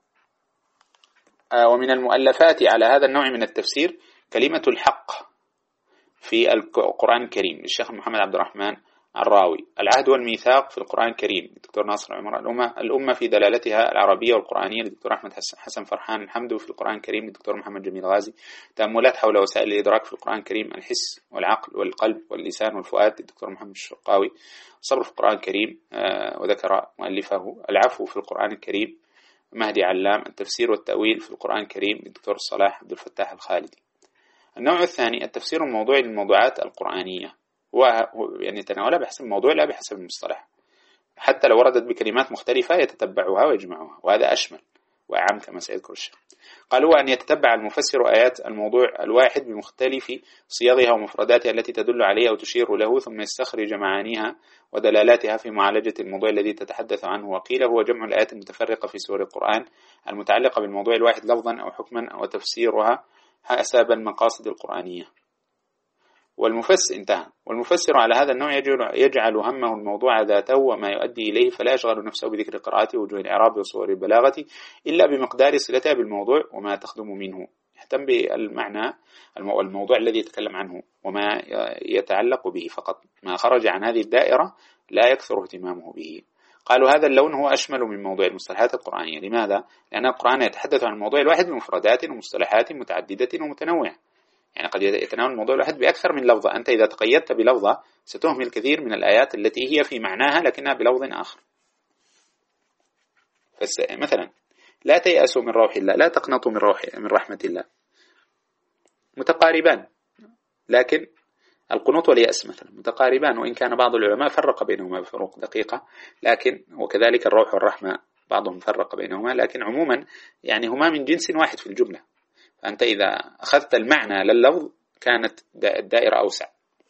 آه ومن المؤلفات على هذا النوع من التفسير كلمة الحق في القرآن الكريم للشيخ محمد عبد الرحمن الراوي، العهد والميثاق في القرآن الكريم للدكتور ناصر عمر، الأمة الأمة في دلالتها العربية والقرآنية للدكتور أحمد حسن فرحان الحمد في القرآن الكريم للدكتور محمد جميل غازي، تأملات حول وسائل الإدراك في القرآن الكريم، الحس والعقل والقلب واللسان والفؤاد للدكتور محمد الشرقاوي، الصبر في القرآن الكريم آه وذكر مؤلفه، العفو في القرآن الكريم مهدي علام، التفسير والتأويل في القرآن الكريم للدكتور صلاح عبد الفتاح الخالدي. النوع الثاني التفسير الموضوعي للموضوعات القرآنية، هو يعني تناولها بحسب الموضوع لا بحسب المصطلح، حتى لو وردت بكلمات مختلفة يتتبعها ويجمعها، وهذا أشمل وأعم كما سيذكر الشيخ. قالوا أن يتتبع المفسر آيات الموضوع الواحد بمختلف صيغها ومفرداتها التي تدل عليه وتشير له، ثم يستخرج معانيها ودلالاتها في معالجة الموضوع الذي تتحدث عنه. وقيل هو جمع الآيات المتفرقة في سور القرآن المتعلقة بالموضوع الواحد لفظا أو حكما وتفسيرها حسب المقاصد القرآنية. والمفسر انتهى والمفسر على هذا النوع يجعل همه الموضوع ذاته وما يؤدي إليه، فلا يشغل نفسه بذكر قراءته وجوه الإعراب وصور البلاغة إلا بمقدار صلتها بالموضوع وما تخدم منه. يهتم بالمعنى الموضوع الذي يتكلم عنه وما يتعلق به فقط، ما خرج عن هذه الدائرة لا يكثر اهتمامه به. قالوا هذا اللون هو أشمل من موضوع المصطلحات القرآنية. لماذا؟ لأن القرآن يتحدث عن الموضوع الواحد بمفردات ومصطلحات متعددة ومتنوعة، يعني قد يتناول الموضوع الواحد بأكثر من لفظة. أنت إذا تقيدت بلفظة ستهمل الكثير من الآيات التي هي في معناها لكنها بلفظ آخر. مثلا لا تيأسوا من روح الله، لا تقنطوا من روح من رحمة الله، متقاربان، لكن القنوط واليأس مثلا متقاربان، وإن كان بعض العلماء فرق بينهما بفروق دقيقة، لكن وكذلك الروح والرحمة بعضهم فرق بينهما، لكن عموما يعني هما من جنس واحد في الجملة. فأنت إذا أخذت المعنى لللفظ كانت الدائرة أوسع.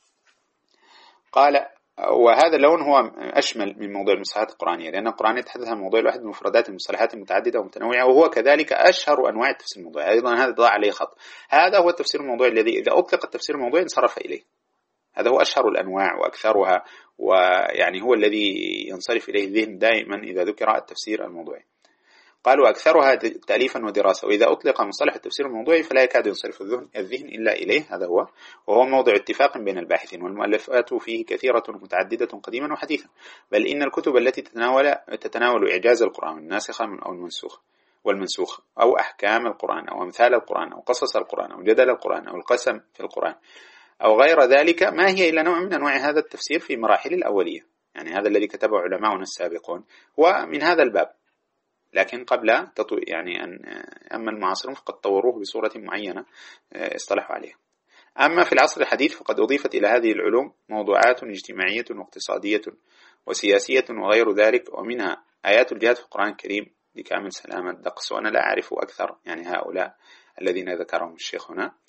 قال وهذا اللون هو أشمل من موضوع المصطلحات القرآنية، لأن القرآن يتحدث عن موضوع الواحد بمفردات المصطلحات المتعددة ومتنوعة، وهو كذلك أشهر أنواع التفسير الموضوعي. أيضا هذا ضاع عليه خط، هذا هو التفسير الموضوعي الذي إذا أطلق التفسير الموضوعي انصرف إليه، هذا هو أشهر الأنواع وأكثرها، ويعني هو الذي ينصرف إليه الذهن دائما إذا ذكر التفسير الموضوعي. قالوا أكثرها تأليفا ودراسة، وإذا أطلق مصطلح التفسير الموضوعي فلا يكاد ينصرف الذهن إلا إليه، هذا هو وهو موضع اتفاق بين الباحثين، والمؤلفات فيه كثيرة متعددة قديما وحديثا، بل إن الكتب التي تتناول تتناول إعجاز القرآن الناسخ أو المنسوخ والمنسوخ أو أحكام القرآن أو أمثال القرآن أو قصص القرآن أو جدل القرآن أو القسم في القرآن أو غير ذلك، ما هي إلا نوع من أنواع هذا التفسير في مراحل الأولية، يعني هذا الذي كتبه علماؤنا السابقون ومن هذا الباب، لكن قبل تطو يعني أن أما المعاصرون فقد طوروه بصورة معينة اصطلحوا عليها. أما في العصر الحديث فقد أضيفت إلى هذه العلوم موضوعات اجتماعية واقتصادية وسياسية وغير ذلك، ومنها آيات الجهاد في القرآن الكريم لكامل سلامة الدقس، وأنا لا أعرف أكثر يعني هؤلاء الذين ذكرهم الشيخ هنا،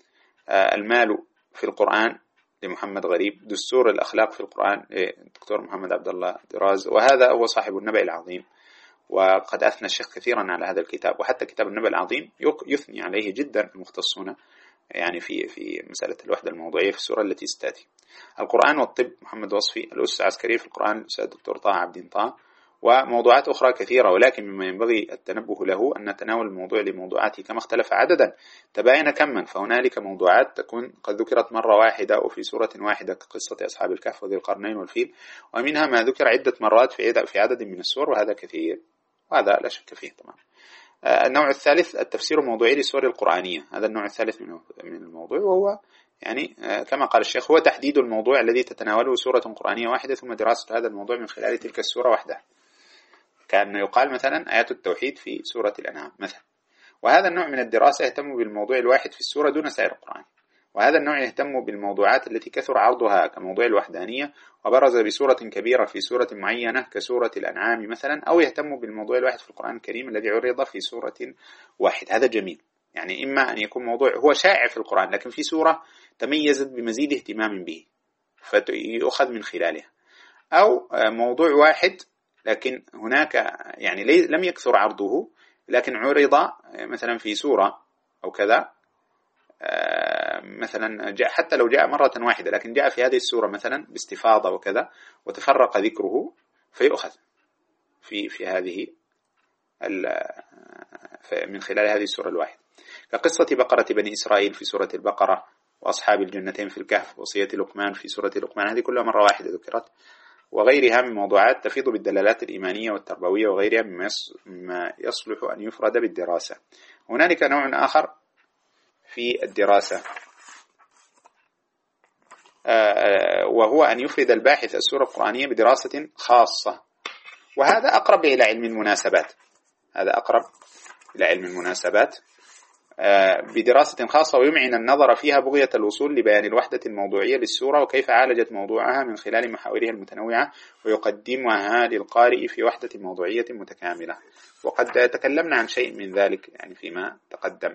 المال في القرآن لمحمد غريب، دستور الأخلاق في القرآن للدكتور محمد عبد الله دراز، وهذا هو صاحب النبأ العظيم، وقد أثنى الشيخ كثيرا على هذا الكتاب، وحتى كتاب النبأ العظيم يثني عليه جدا المختصون يعني في في مسألة الوحدة الموضوعية في السورة التي ستأتي. القرآن والطب محمد وصفي، الأسس العسكرية في القرآن الأستاذ الدكتور طه عبد طه، وموضوعات أخرى كثيرة، ولكن مما ينبغي التنبه له أن نتناول الموضوع لموضوعاته كما اختلف عددا تباين كما، فهنالك موضوعات تكون قد ذكرت مرة واحدة أو في سورة واحدة كقصة أصحاب الكهف وذي القرنين والفيل، ومنها ما ذكر عدة مرات في عدد من السور، وهذا كثير، وهذا لا شك فيه طبعا. النوع الثالث التفسير الموضوعي للسور القرآنية، هذا النوع الثالث من الموضوع، وهو يعني كما قال الشيخ هو تحديد الموضوع الذي تتناوله سورة قرآنية واحدة ثم دراسة هذا الموضوع من خلال تلك السورة وحدها، كان يقال مثلا آيات التوحيد في سورة الأنعام مثلا. وهذا النوع من الدراسة يهتم بالموضوع الواحد في السورة دون سائر القرآن، وهذا النوع يهتم بالموضوعات التي كثر عرضها كموضوع الوحدانية وبرز بسورة كبيرة في سورة معينة كسورة الأنعام مثلا، أو يهتم بالموضوع الواحد في القرآن الكريم الذي عرض في سورة واحد. هذا جميل، يعني إما أن يكون موضوع هو شائع في القرآن لكن في سورة تميزت بمزيد اهتمام به فيؤخذ من خلالها، أو موضوع واحد لكن هناك يعني لم يكثر عرضه لكن عرض مثلا في سورة أو كذا، مثلا جاء حتى لو جاء مرة واحدة لكن جاء في هذه السورة مثلا باستفاضة وكذا وتفرق ذكره فيؤخذ في في هذه من خلال هذه السورة الواحدة، كقصة بقرة بني إسرائيل في سورة البقرة، وأصحاب الجنتين في الكهف، وصية لقمان في سورة لقمان، هذه كلها مرة واحدة ذكرت، وغيرها من موضوعات تفيض بالدلالات الإيمانية والتربوية وغيرها مما يصلح أن يفرد بالدراسة. هنالك نوع آخر في الدراسة وهو أن يفرد الباحث السورة القرآنية بدراسة خاصة، وهذا أقرب إلى علم المناسبات، هذا أقرب إلى علم المناسبات بدراسة خاصة، ويمعن النظر فيها بغية الوصول لبيان الوحدة الموضوعية للسورة وكيف عالجت موضوعها من خلال محاورها المتنوعة، ويقدمها للقارئ في وحدة موضوعية متكاملة. وقد تكلمنا عن شيء من ذلك يعني فيما تقدم.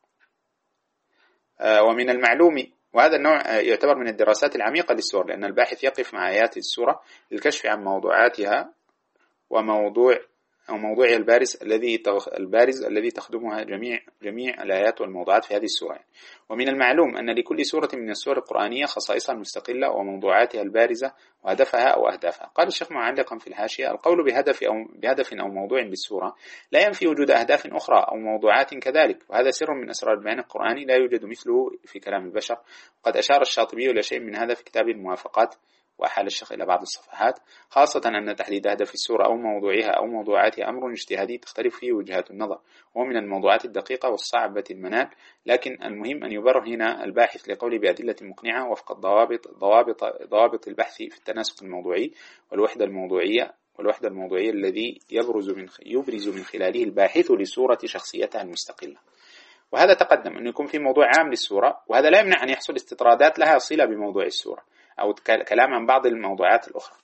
ومن المعلوم، وهذا النوع يعتبر من الدراسات العميقة للسور، لأن الباحث يقف مع آيات السورة للكشف عن موضوعاتها وموضوع أو موضوعها البارز الذي البارز الذي تخدمها جميع جميع الآيات والموضوعات في هذه السورة. ومن المعلوم أن لكل سورة من السور القرآنية خصائصها المستقلة وموضوعاتها البارزة وهدفها أو أهدافها. قال الشيخ معلقا في الحاشية: القول بهدف أو بهدف أو موضوع للسورة لا ينفي وجود أهداف أخرى أو موضوعات كذلك، وهذا سر من أسرار البيان القرآني لا يوجد مثله في كلام البشر. وقد أشار الشاطبي إلى شيء من هذا في كتاب الموافقات، وأحال الشيخ إلى بعض الصفحات، خاصة أن تحديد هدف السورة أو موضوعها أو موضوعاتها أمر اجتهادي تختلف فيه وجهات النظر، وهو من الموضوعات الدقيقة والصعبة المنال، لكن المهم أن يبرهن الباحث لقوله بأدلة مقنعة وفق الضوابط ضوابط ضوابط البحث في التناسق الموضوعي والوحدة الموضوعية والوحدة الموضوعية الذي يبرز من يبرز من خلاله الباحث لسورة شخصيتها المستقلة. وهذا تقدم أن يكون في موضوع عام للسورة، وهذا لا يمنع أن يحصل استطرادات لها صلة بموضوع السورة أو كلام عن بعض الموضوعات الأخرى،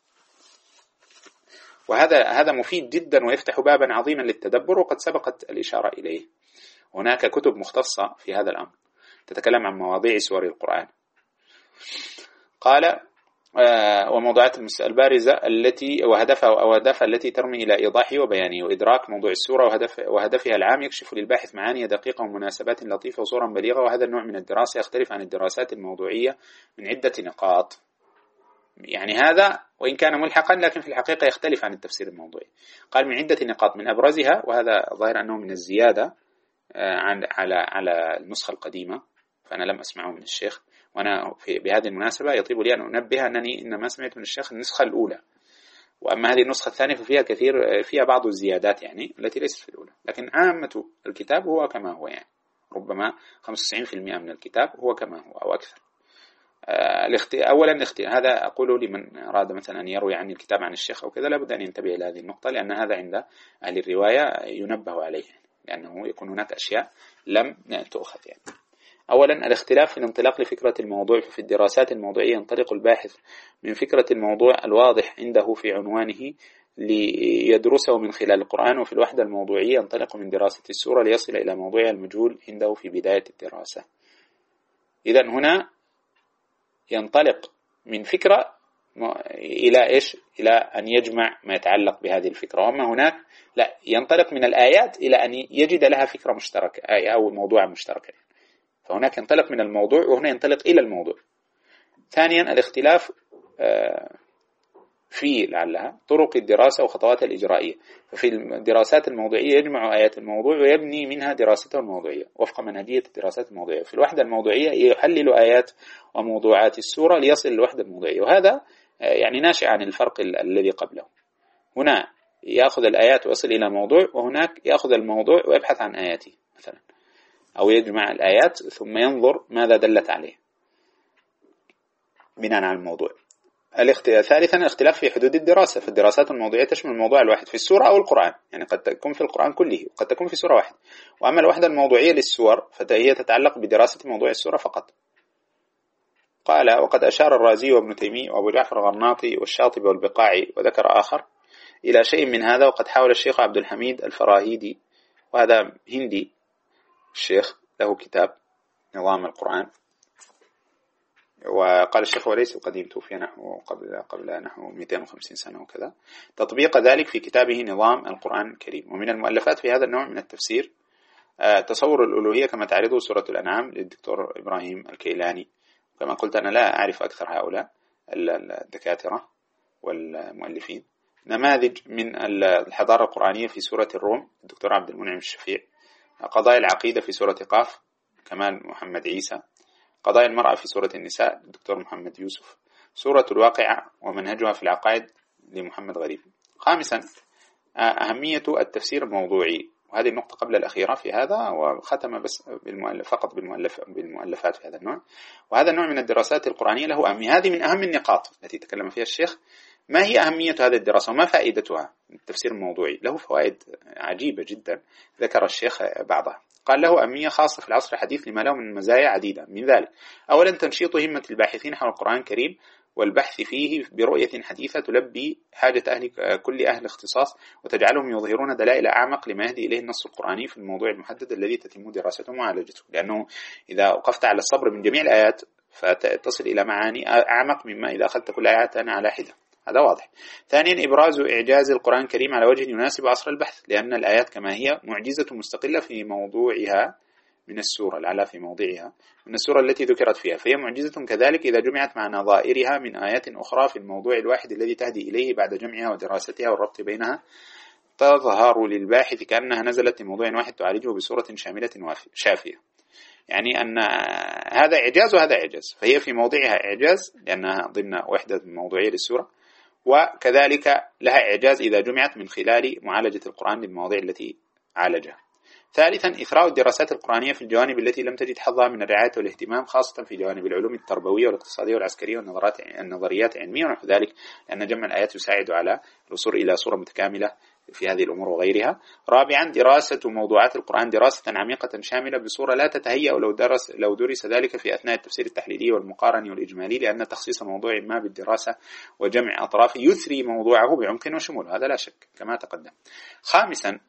وهذا هذا مفيد جدا ويفتح بابا عظيما للتدبر، وقد سبقت الإشارة إليه. هناك كتب مختصة في هذا الأمر تتكلم عن مواضيع سور القرآن. قال: وموضوعات البارزة التي وهدفها أو أهدافها التي ترمي إلى إيضاحه وبيانه وإدراك موضوع السورة وهدف وهدفها العام، يكشف للباحث معاني دقيقة ومناسبات لطيفة وصورا بليغة. وهذا النوع من الدراسة يختلف عن الدراسات الموضوعية من عدة نقاط، يعني هذا وإن كان ملحقا لكن في الحقيقة يختلف عن التفسير الموضوعي. قال: من عدة نقاط، من أبرزها، وهذا ظاهر أنه من الزيادة عن على على النسخة القديمة، فأنا لم أسمعه من الشيخ، وأنا في بهذه المناسبة يطيب لي أن أنبه أنني إنما سمعت من الشيخ النسخة الأولى، وأما هذه النسخة الثانية ففيها كثير فيها بعض الزيادات يعني التي ليست في الأولى، لكن عامة الكتاب هو كما هو، يعني ربما خمسة وتسعين بالمئة من الكتاب هو كما هو أو أكثر. أولا هذا أقوله لمن أراد مثلا أن يروي عن الكتاب عن الشيخ أو كذا، لابد أن ينتبه إلى هذه النقطة، لأن هذا عند أهل الرواية ينبه عليه، لأنه يكون هناك أشياء لم تؤخذ. يعني أولا الاختلاف في الانطلاق لفكرة الموضوع. في الدراسات الموضوعية ينطلق الباحث من فكرة الموضوع الواضح عنده في عنوانه ليدرسه من خلال القرآن، وفي الوحدة الموضوعية ينطلق من دراسة السورة ليصل إلى موضوعها المجهول عنده في بداية الدراسة. إذن هنا ينطلق من فكرة إلى إيش؟ إلى أن يجمع ما يتعلق بهذه الفكرة. وأما هناك لا، ينطلق من الآيات إلى أن يجد لها فكرة مشتركة أو موضوع مشترك. فهناك ينطلق من الموضوع وهنا ينطلق إلى الموضوع. ثانيا الاختلاف في لعلها طرق الدراسة وخطواتها الإجرائية. ففي الدراسات الموضوعية يجمع آيات الموضوع ويبني منها دراسته الموضوعية وفق منهجية الدراسات الموضوعية. في الوحدة الموضوعية يحلل آيات وموضوعات السورة ليصل للوحدة الموضوعية، وهذا يعني ناشئ عن الفرق الذي قبله. هنا يأخذ الآيات ويصل إلى موضوع، وهناك يأخذ الموضوع ويبحث عن آياته مثلا، أو يجمع الآيات ثم ينظر ماذا دلت عليه بناء على الموضوع. ثالثا الاختلاف في حدود الدراسة. فالدراسات الموضوعية تشمل الموضوع الواحد في السورة أو القرآن، يعني قد تكون في القرآن كله وقد تكون في سورة واحدة. وأما الوحدة الموضوعية للسور فهي تتعلق بدراسة موضوع السورة فقط. قال: وقد أشار الرازي وابن تيمية وأبو جعفر الغرناطي والشاطبي والبقاعي وذكر آخر إلى شيء من هذا. وقد حاول الشيخ عبد الحميد الفراهيدي، وهذا هندي الشيخ، له كتاب نظام القرآن، وقال الشيخ وليس قديم، توفي نحو قبل قبل نحو مئتين وخمسين سنة وكذا، تطبيق ذلك في كتابه نظام القرآن الكريم. ومن المؤلفات في هذا النوع من التفسير تصور الألوهية كما تعرضه سورة الأنعام للدكتور إبراهيم الكيلاني. كما قلت أنا لا أعرف أكثر هؤلاء الدكاترة والمؤلفين. نماذج من الحضارة القرآنية في سورة الروم الدكتور عبد المنعم الشفيع. قضايا العقيدة في سورة قاف كمال محمد عيسى. قضايا المرأة في سورة النساء الدكتور محمد يوسف. سورة الواقعة ومنهجها في العقائد لمحمد غريب. خامسا أهمية التفسير الموضوعي، وهذه النقطة قبل الأخيرة في هذا، وختم بس بالمؤلف فقط بالمؤلف بالمؤلفات في هذا النوع. وهذا النوع من الدراسات القرآنية له أهمية. هذه من أهم النقاط التي تكلم فيها الشيخ. ما هي أهمية هذه الدراسة وما فائدتها؟ التفسير الموضوعي له فوائد عجيبة جدا ذكر الشيخ بعضها. قال: له أهمية خاصة في العصر الحديث لما له من مزايا عديدة. من ذلك: أولا تنشيط همة الباحثين حول القرآن الكريم والبحث فيه برؤية حديثة تلبي حاجة أهل كل أهل اختصاص وتجعلهم يظهرون دلائل أعمق لما يهدي إليه النص القرآني في الموضوع المحدد الذي تتم دراسته ومعالجته. لأنه إذا وقفت على الصبر من جميع الآيات فتصل إلى معاني أعمق مما إذا أخذت كل آيات على حدة. هذا واضح. ثانيا إبراز إعجاز القرآن الكريم على وجه يناسب عصر البحث، لأن الآيات كما هي معجزة مستقلة في موضوعها من السورة، لعلها في موضعها من السورة التي ذكرت فيها، فهي معجزة كذلك إذا جمعت مع نظائرها من آيات أخرى في الموضوع الواحد الذي تهدي إليه بعد جمعها ودراستها والربط بينها. تظهر للباحث كأنها نزلت لموضوع واحد تعالجه بصورة شاملة شافية. يعني أن هذا إعجاز وهذا إعجاز، فهي في موضعها إعجاز لأنها ضمن وحدة موضوعية للسورة، وكذلك لها إعجاز إذا جمعت من خلال معالجة القرآن للمواضيع التي عالجها. ثالثا إثراء الدراسات القرآنية في الجوانب التي لم تجد حظها من الرعاية والاهتمام، خاصة في جوانب العلوم التربوية والاقتصادية والعسكرية والنظريات العلمية ونحو ذلك، لأن جمع الآيات يساعد على الوصول إلى صورة متكاملة في هذه الأمور وغيرها. رابعا دراسة موضوعات القرآن دراسة عميقة شاملة بصورة لا تتهيأ لو درس لو درس ذلك في أثناء التفسير التحليلي والمقارن والإجمالي، لأن تخصيص موضوع ما بالدراسة وجمع أطرافه يثري موضوعه بعمق وشمول، هذا لا شك كما تقدم. خامسا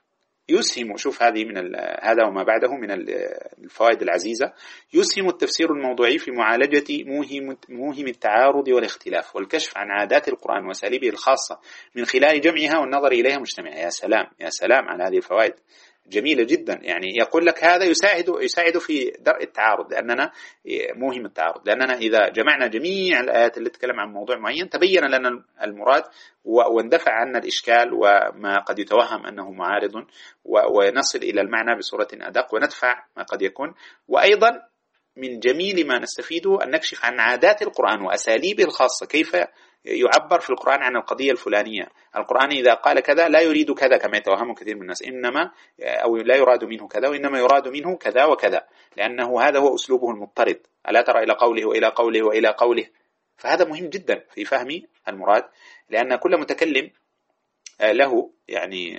يسهم، شوف هذه من هذا وما بعده من الفوائد العزيزة، يسهم التفسير الموضوعي في معالجة موهم موهم التعارض والاختلاف والكشف عن عادات القرآن وأساليبه الخاصة من خلال جمعها والنظر إليها مجتمعة. يا سلام يا سلام على هذه الفوائد، جميلة جدا. يعني يقول لك هذا يساعد يساعد في درء التعارض، لأننا موهم التعارض، لأننا إذا جمعنا جميع الآيات اللي تتكلم عن موضوع معين تبين لنا المراد واندفع عنا الإشكال وما قد يتوهم أنه معارض، ونصل إلى المعنى بصورة أدق وندفع ما قد يكون. وأيضا من جميل ما نستفيده أن نكشف عن عادات القرآن وأساليبه الخاصة، كيف يعبر في القرآن عن القضية الفلانية. القرآن إذا قال كذا لا يريد كذا كما يتوهم كثير من الناس، إنما أو لا يراد منه كذا وإنما يراد منه كذا وكذا، لأنه هذا هو أسلوبه المضطرد. ألا ترى إلى قوله وإلى قوله وإلى قوله. فهذا مهم جدا في فهم المراد، لأن كل متكلم له يعني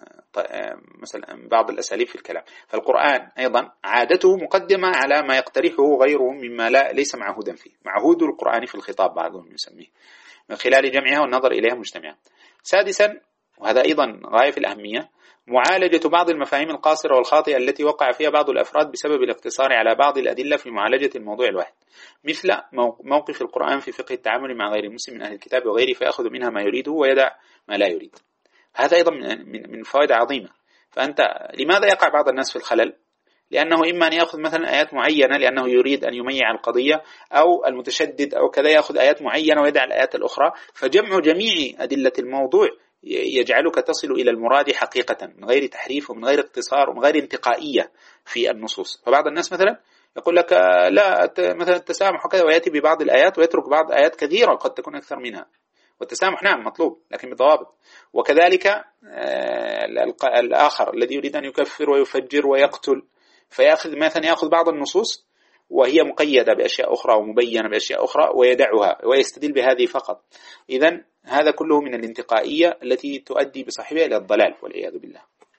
مثلا بعض الأساليب في الكلام. فالقرآن أيضا عادته مقدمة على ما يقترحه غيره مما لا ليس معهودا فيه، معهود القرآن في الخطاب بعضهم يسميه، من خلال جمعها والنظر إليها مجتمعا. سادسا وهذا أيضا غاية في الأهمية، معالجة بعض المفاهيم القاصرة والخاطئة التي وقع فيها بعض الأفراد بسبب الاقتصار على بعض الأدلة في معالجة الموضوع الواحد، مثل موقف القرآن في فقه التعامل مع غير المسلم من أهل الكتاب وغيره، فيأخذ منها ما يريده ويدع ما لا يريد. هذا أيضا من فوائد عظيمة. فأنت لماذا يقع بعض الناس في الخلل؟ لأنه إما أن يأخذ مثلا آيات معينة لأنه يريد أن يميع القضية، أو المتشدد أو كذا يأخذ آيات معينة ويدع الآيات الأخرى، فجمع جميع أدلة الموضوع يجعلك تصل إلى المراد حقيقة من غير تحريف ومن غير اقتصار ومن غير انتقائية في النصوص. فبعض الناس مثلا يقول لك لا مثلا التسامح وكذا، ويأتي ببعض الآيات ويترك بعض آيات كثيرة قد تكون أكثر منها. والتسامح نعم مطلوب لكن بضوابط. وكذلك الآخر الذي يريد أن يكفر ويفجر ويقتل، فيأخذ مثلا يأخذ بعض النصوص وهي مقيدة بأشياء أخرى ومبينة بأشياء أخرى ويدعها ويستدل بهذه فقط. إذن هذا كله من الانتقائية التي تؤدي بصاحبها إلى الضلال والعياذ بالله.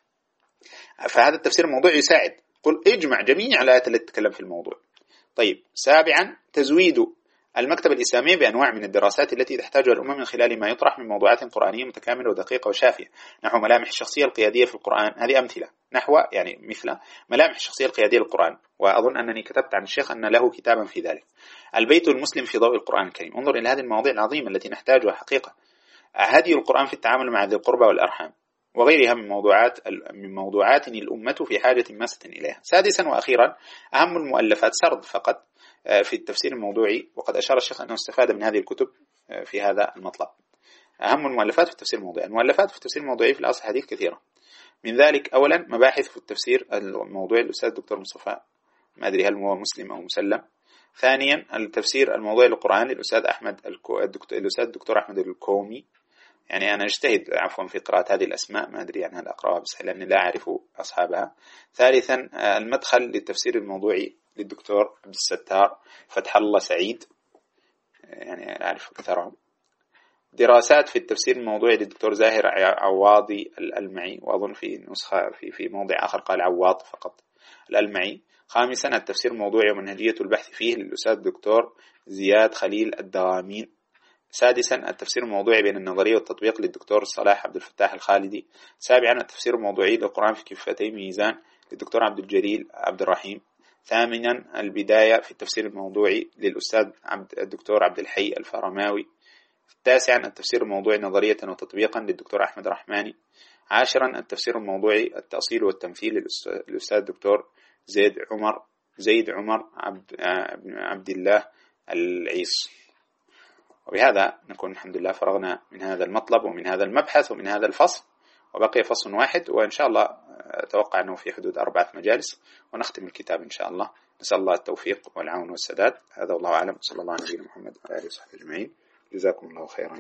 فهذا التفسير الموضوعي يساعد. قل اجمع جميع الآيات التي تتكلم في الموضوع. طيب، سابعا تزويد المكتبة الإسلامية بأنواع من الدراسات التي تحتاجها الأمة من خلال ما يطرح من موضوعات قرآنية متكاملة ودقيقة وشافية، نحو ملامح الشخصية القيادية في القرآن. هذه أمثلة، نحو يعني مثل ملامح الشخصية القيادية للقرآن، وأظن أنني كتبت عن الشيخ أن له كتابا في ذلك. البيت المسلم في ضوء القرآن الكريم. انظر إلى هذه المواضيع العظيمة التي نحتاجها حقيقة. هدي القرآن في التعامل مع ذي القربى والأرحام وغيرها من موضوعات من موضوعات الأمة في حاجة ماسة إليها. سادسا وأخيرا أهم المؤلفات، سرد فقط في التفسير الموضوعي، وقد أشار الشيخ أنه استفاد من هذه الكتب في هذا المطلب. أهم المؤلفات في التفسير الموضوعي. المؤلفات في التفسير الموضوعي في الأصل حديث كثيرة، من ذلك أولا مباحث في التفسير الموضوعي للأستاذ الدكتور مصطفى، ما أدري هل هو مسلم أو مسلم. ثانيا التفسير الموضوعي للقرآن للأستاذ أحمد الدكتور الأستاذ الدكتور أحمد الكومي. يعني أنا أجتهد عفوا في قراءة هذه الأسماء، ما أدري عنها الأقرأها بس لأني لا أعرف أصحابها. ثالثا المدخل للتفسير الموضوعي للدكتور عبد الستار فتح الله سعيد، يعني أعرف أكثرهم. دراسات في التفسير الموضوعي للدكتور زاهر عواضي الألمعي، وأظن في نسخة في في موضع آخر قال عواض فقط الألمعي. خامسا التفسير الموضوعي ومنهجية البحث فيه للأستاذ الدكتور زياد خليل الدغامين. سادسا التفسير الموضوعي بين النظرية والتطبيق للدكتور صلاح عبد الفتاح الخالدي. سابعا التفسير الموضوعي للقرآن في كفتي ميزان للدكتور عبد الجليل عبد الرحيم. ثامنا البداية في التفسير الموضوعي للأستاذ عبد الدكتور عبد الحي الفرماوي. تاسعا التفسير الموضوعي نظرية وتطبيقا للدكتور أحمد الرحماني. عاشرا التفسير الموضوعي التأصيل والتمثيل للأستاذ الدكتور زيد عمر زيد عمر عبد, عبد الله العيص. وبهذا نكون الحمد لله فرغنا من هذا المطلب ومن هذا المبحث ومن هذا الفصل، وبقي فصل واحد، وإن شاء الله أتوقع أنه في حدود أربعة مجالس ونختم الكتاب إن شاء الله. نسأل الله التوفيق والعون والسداد. هذا والله أعلم، صلى الله على نبينا محمد وعلى آله وصحبه أجمعين. جزاكم الله خيرا.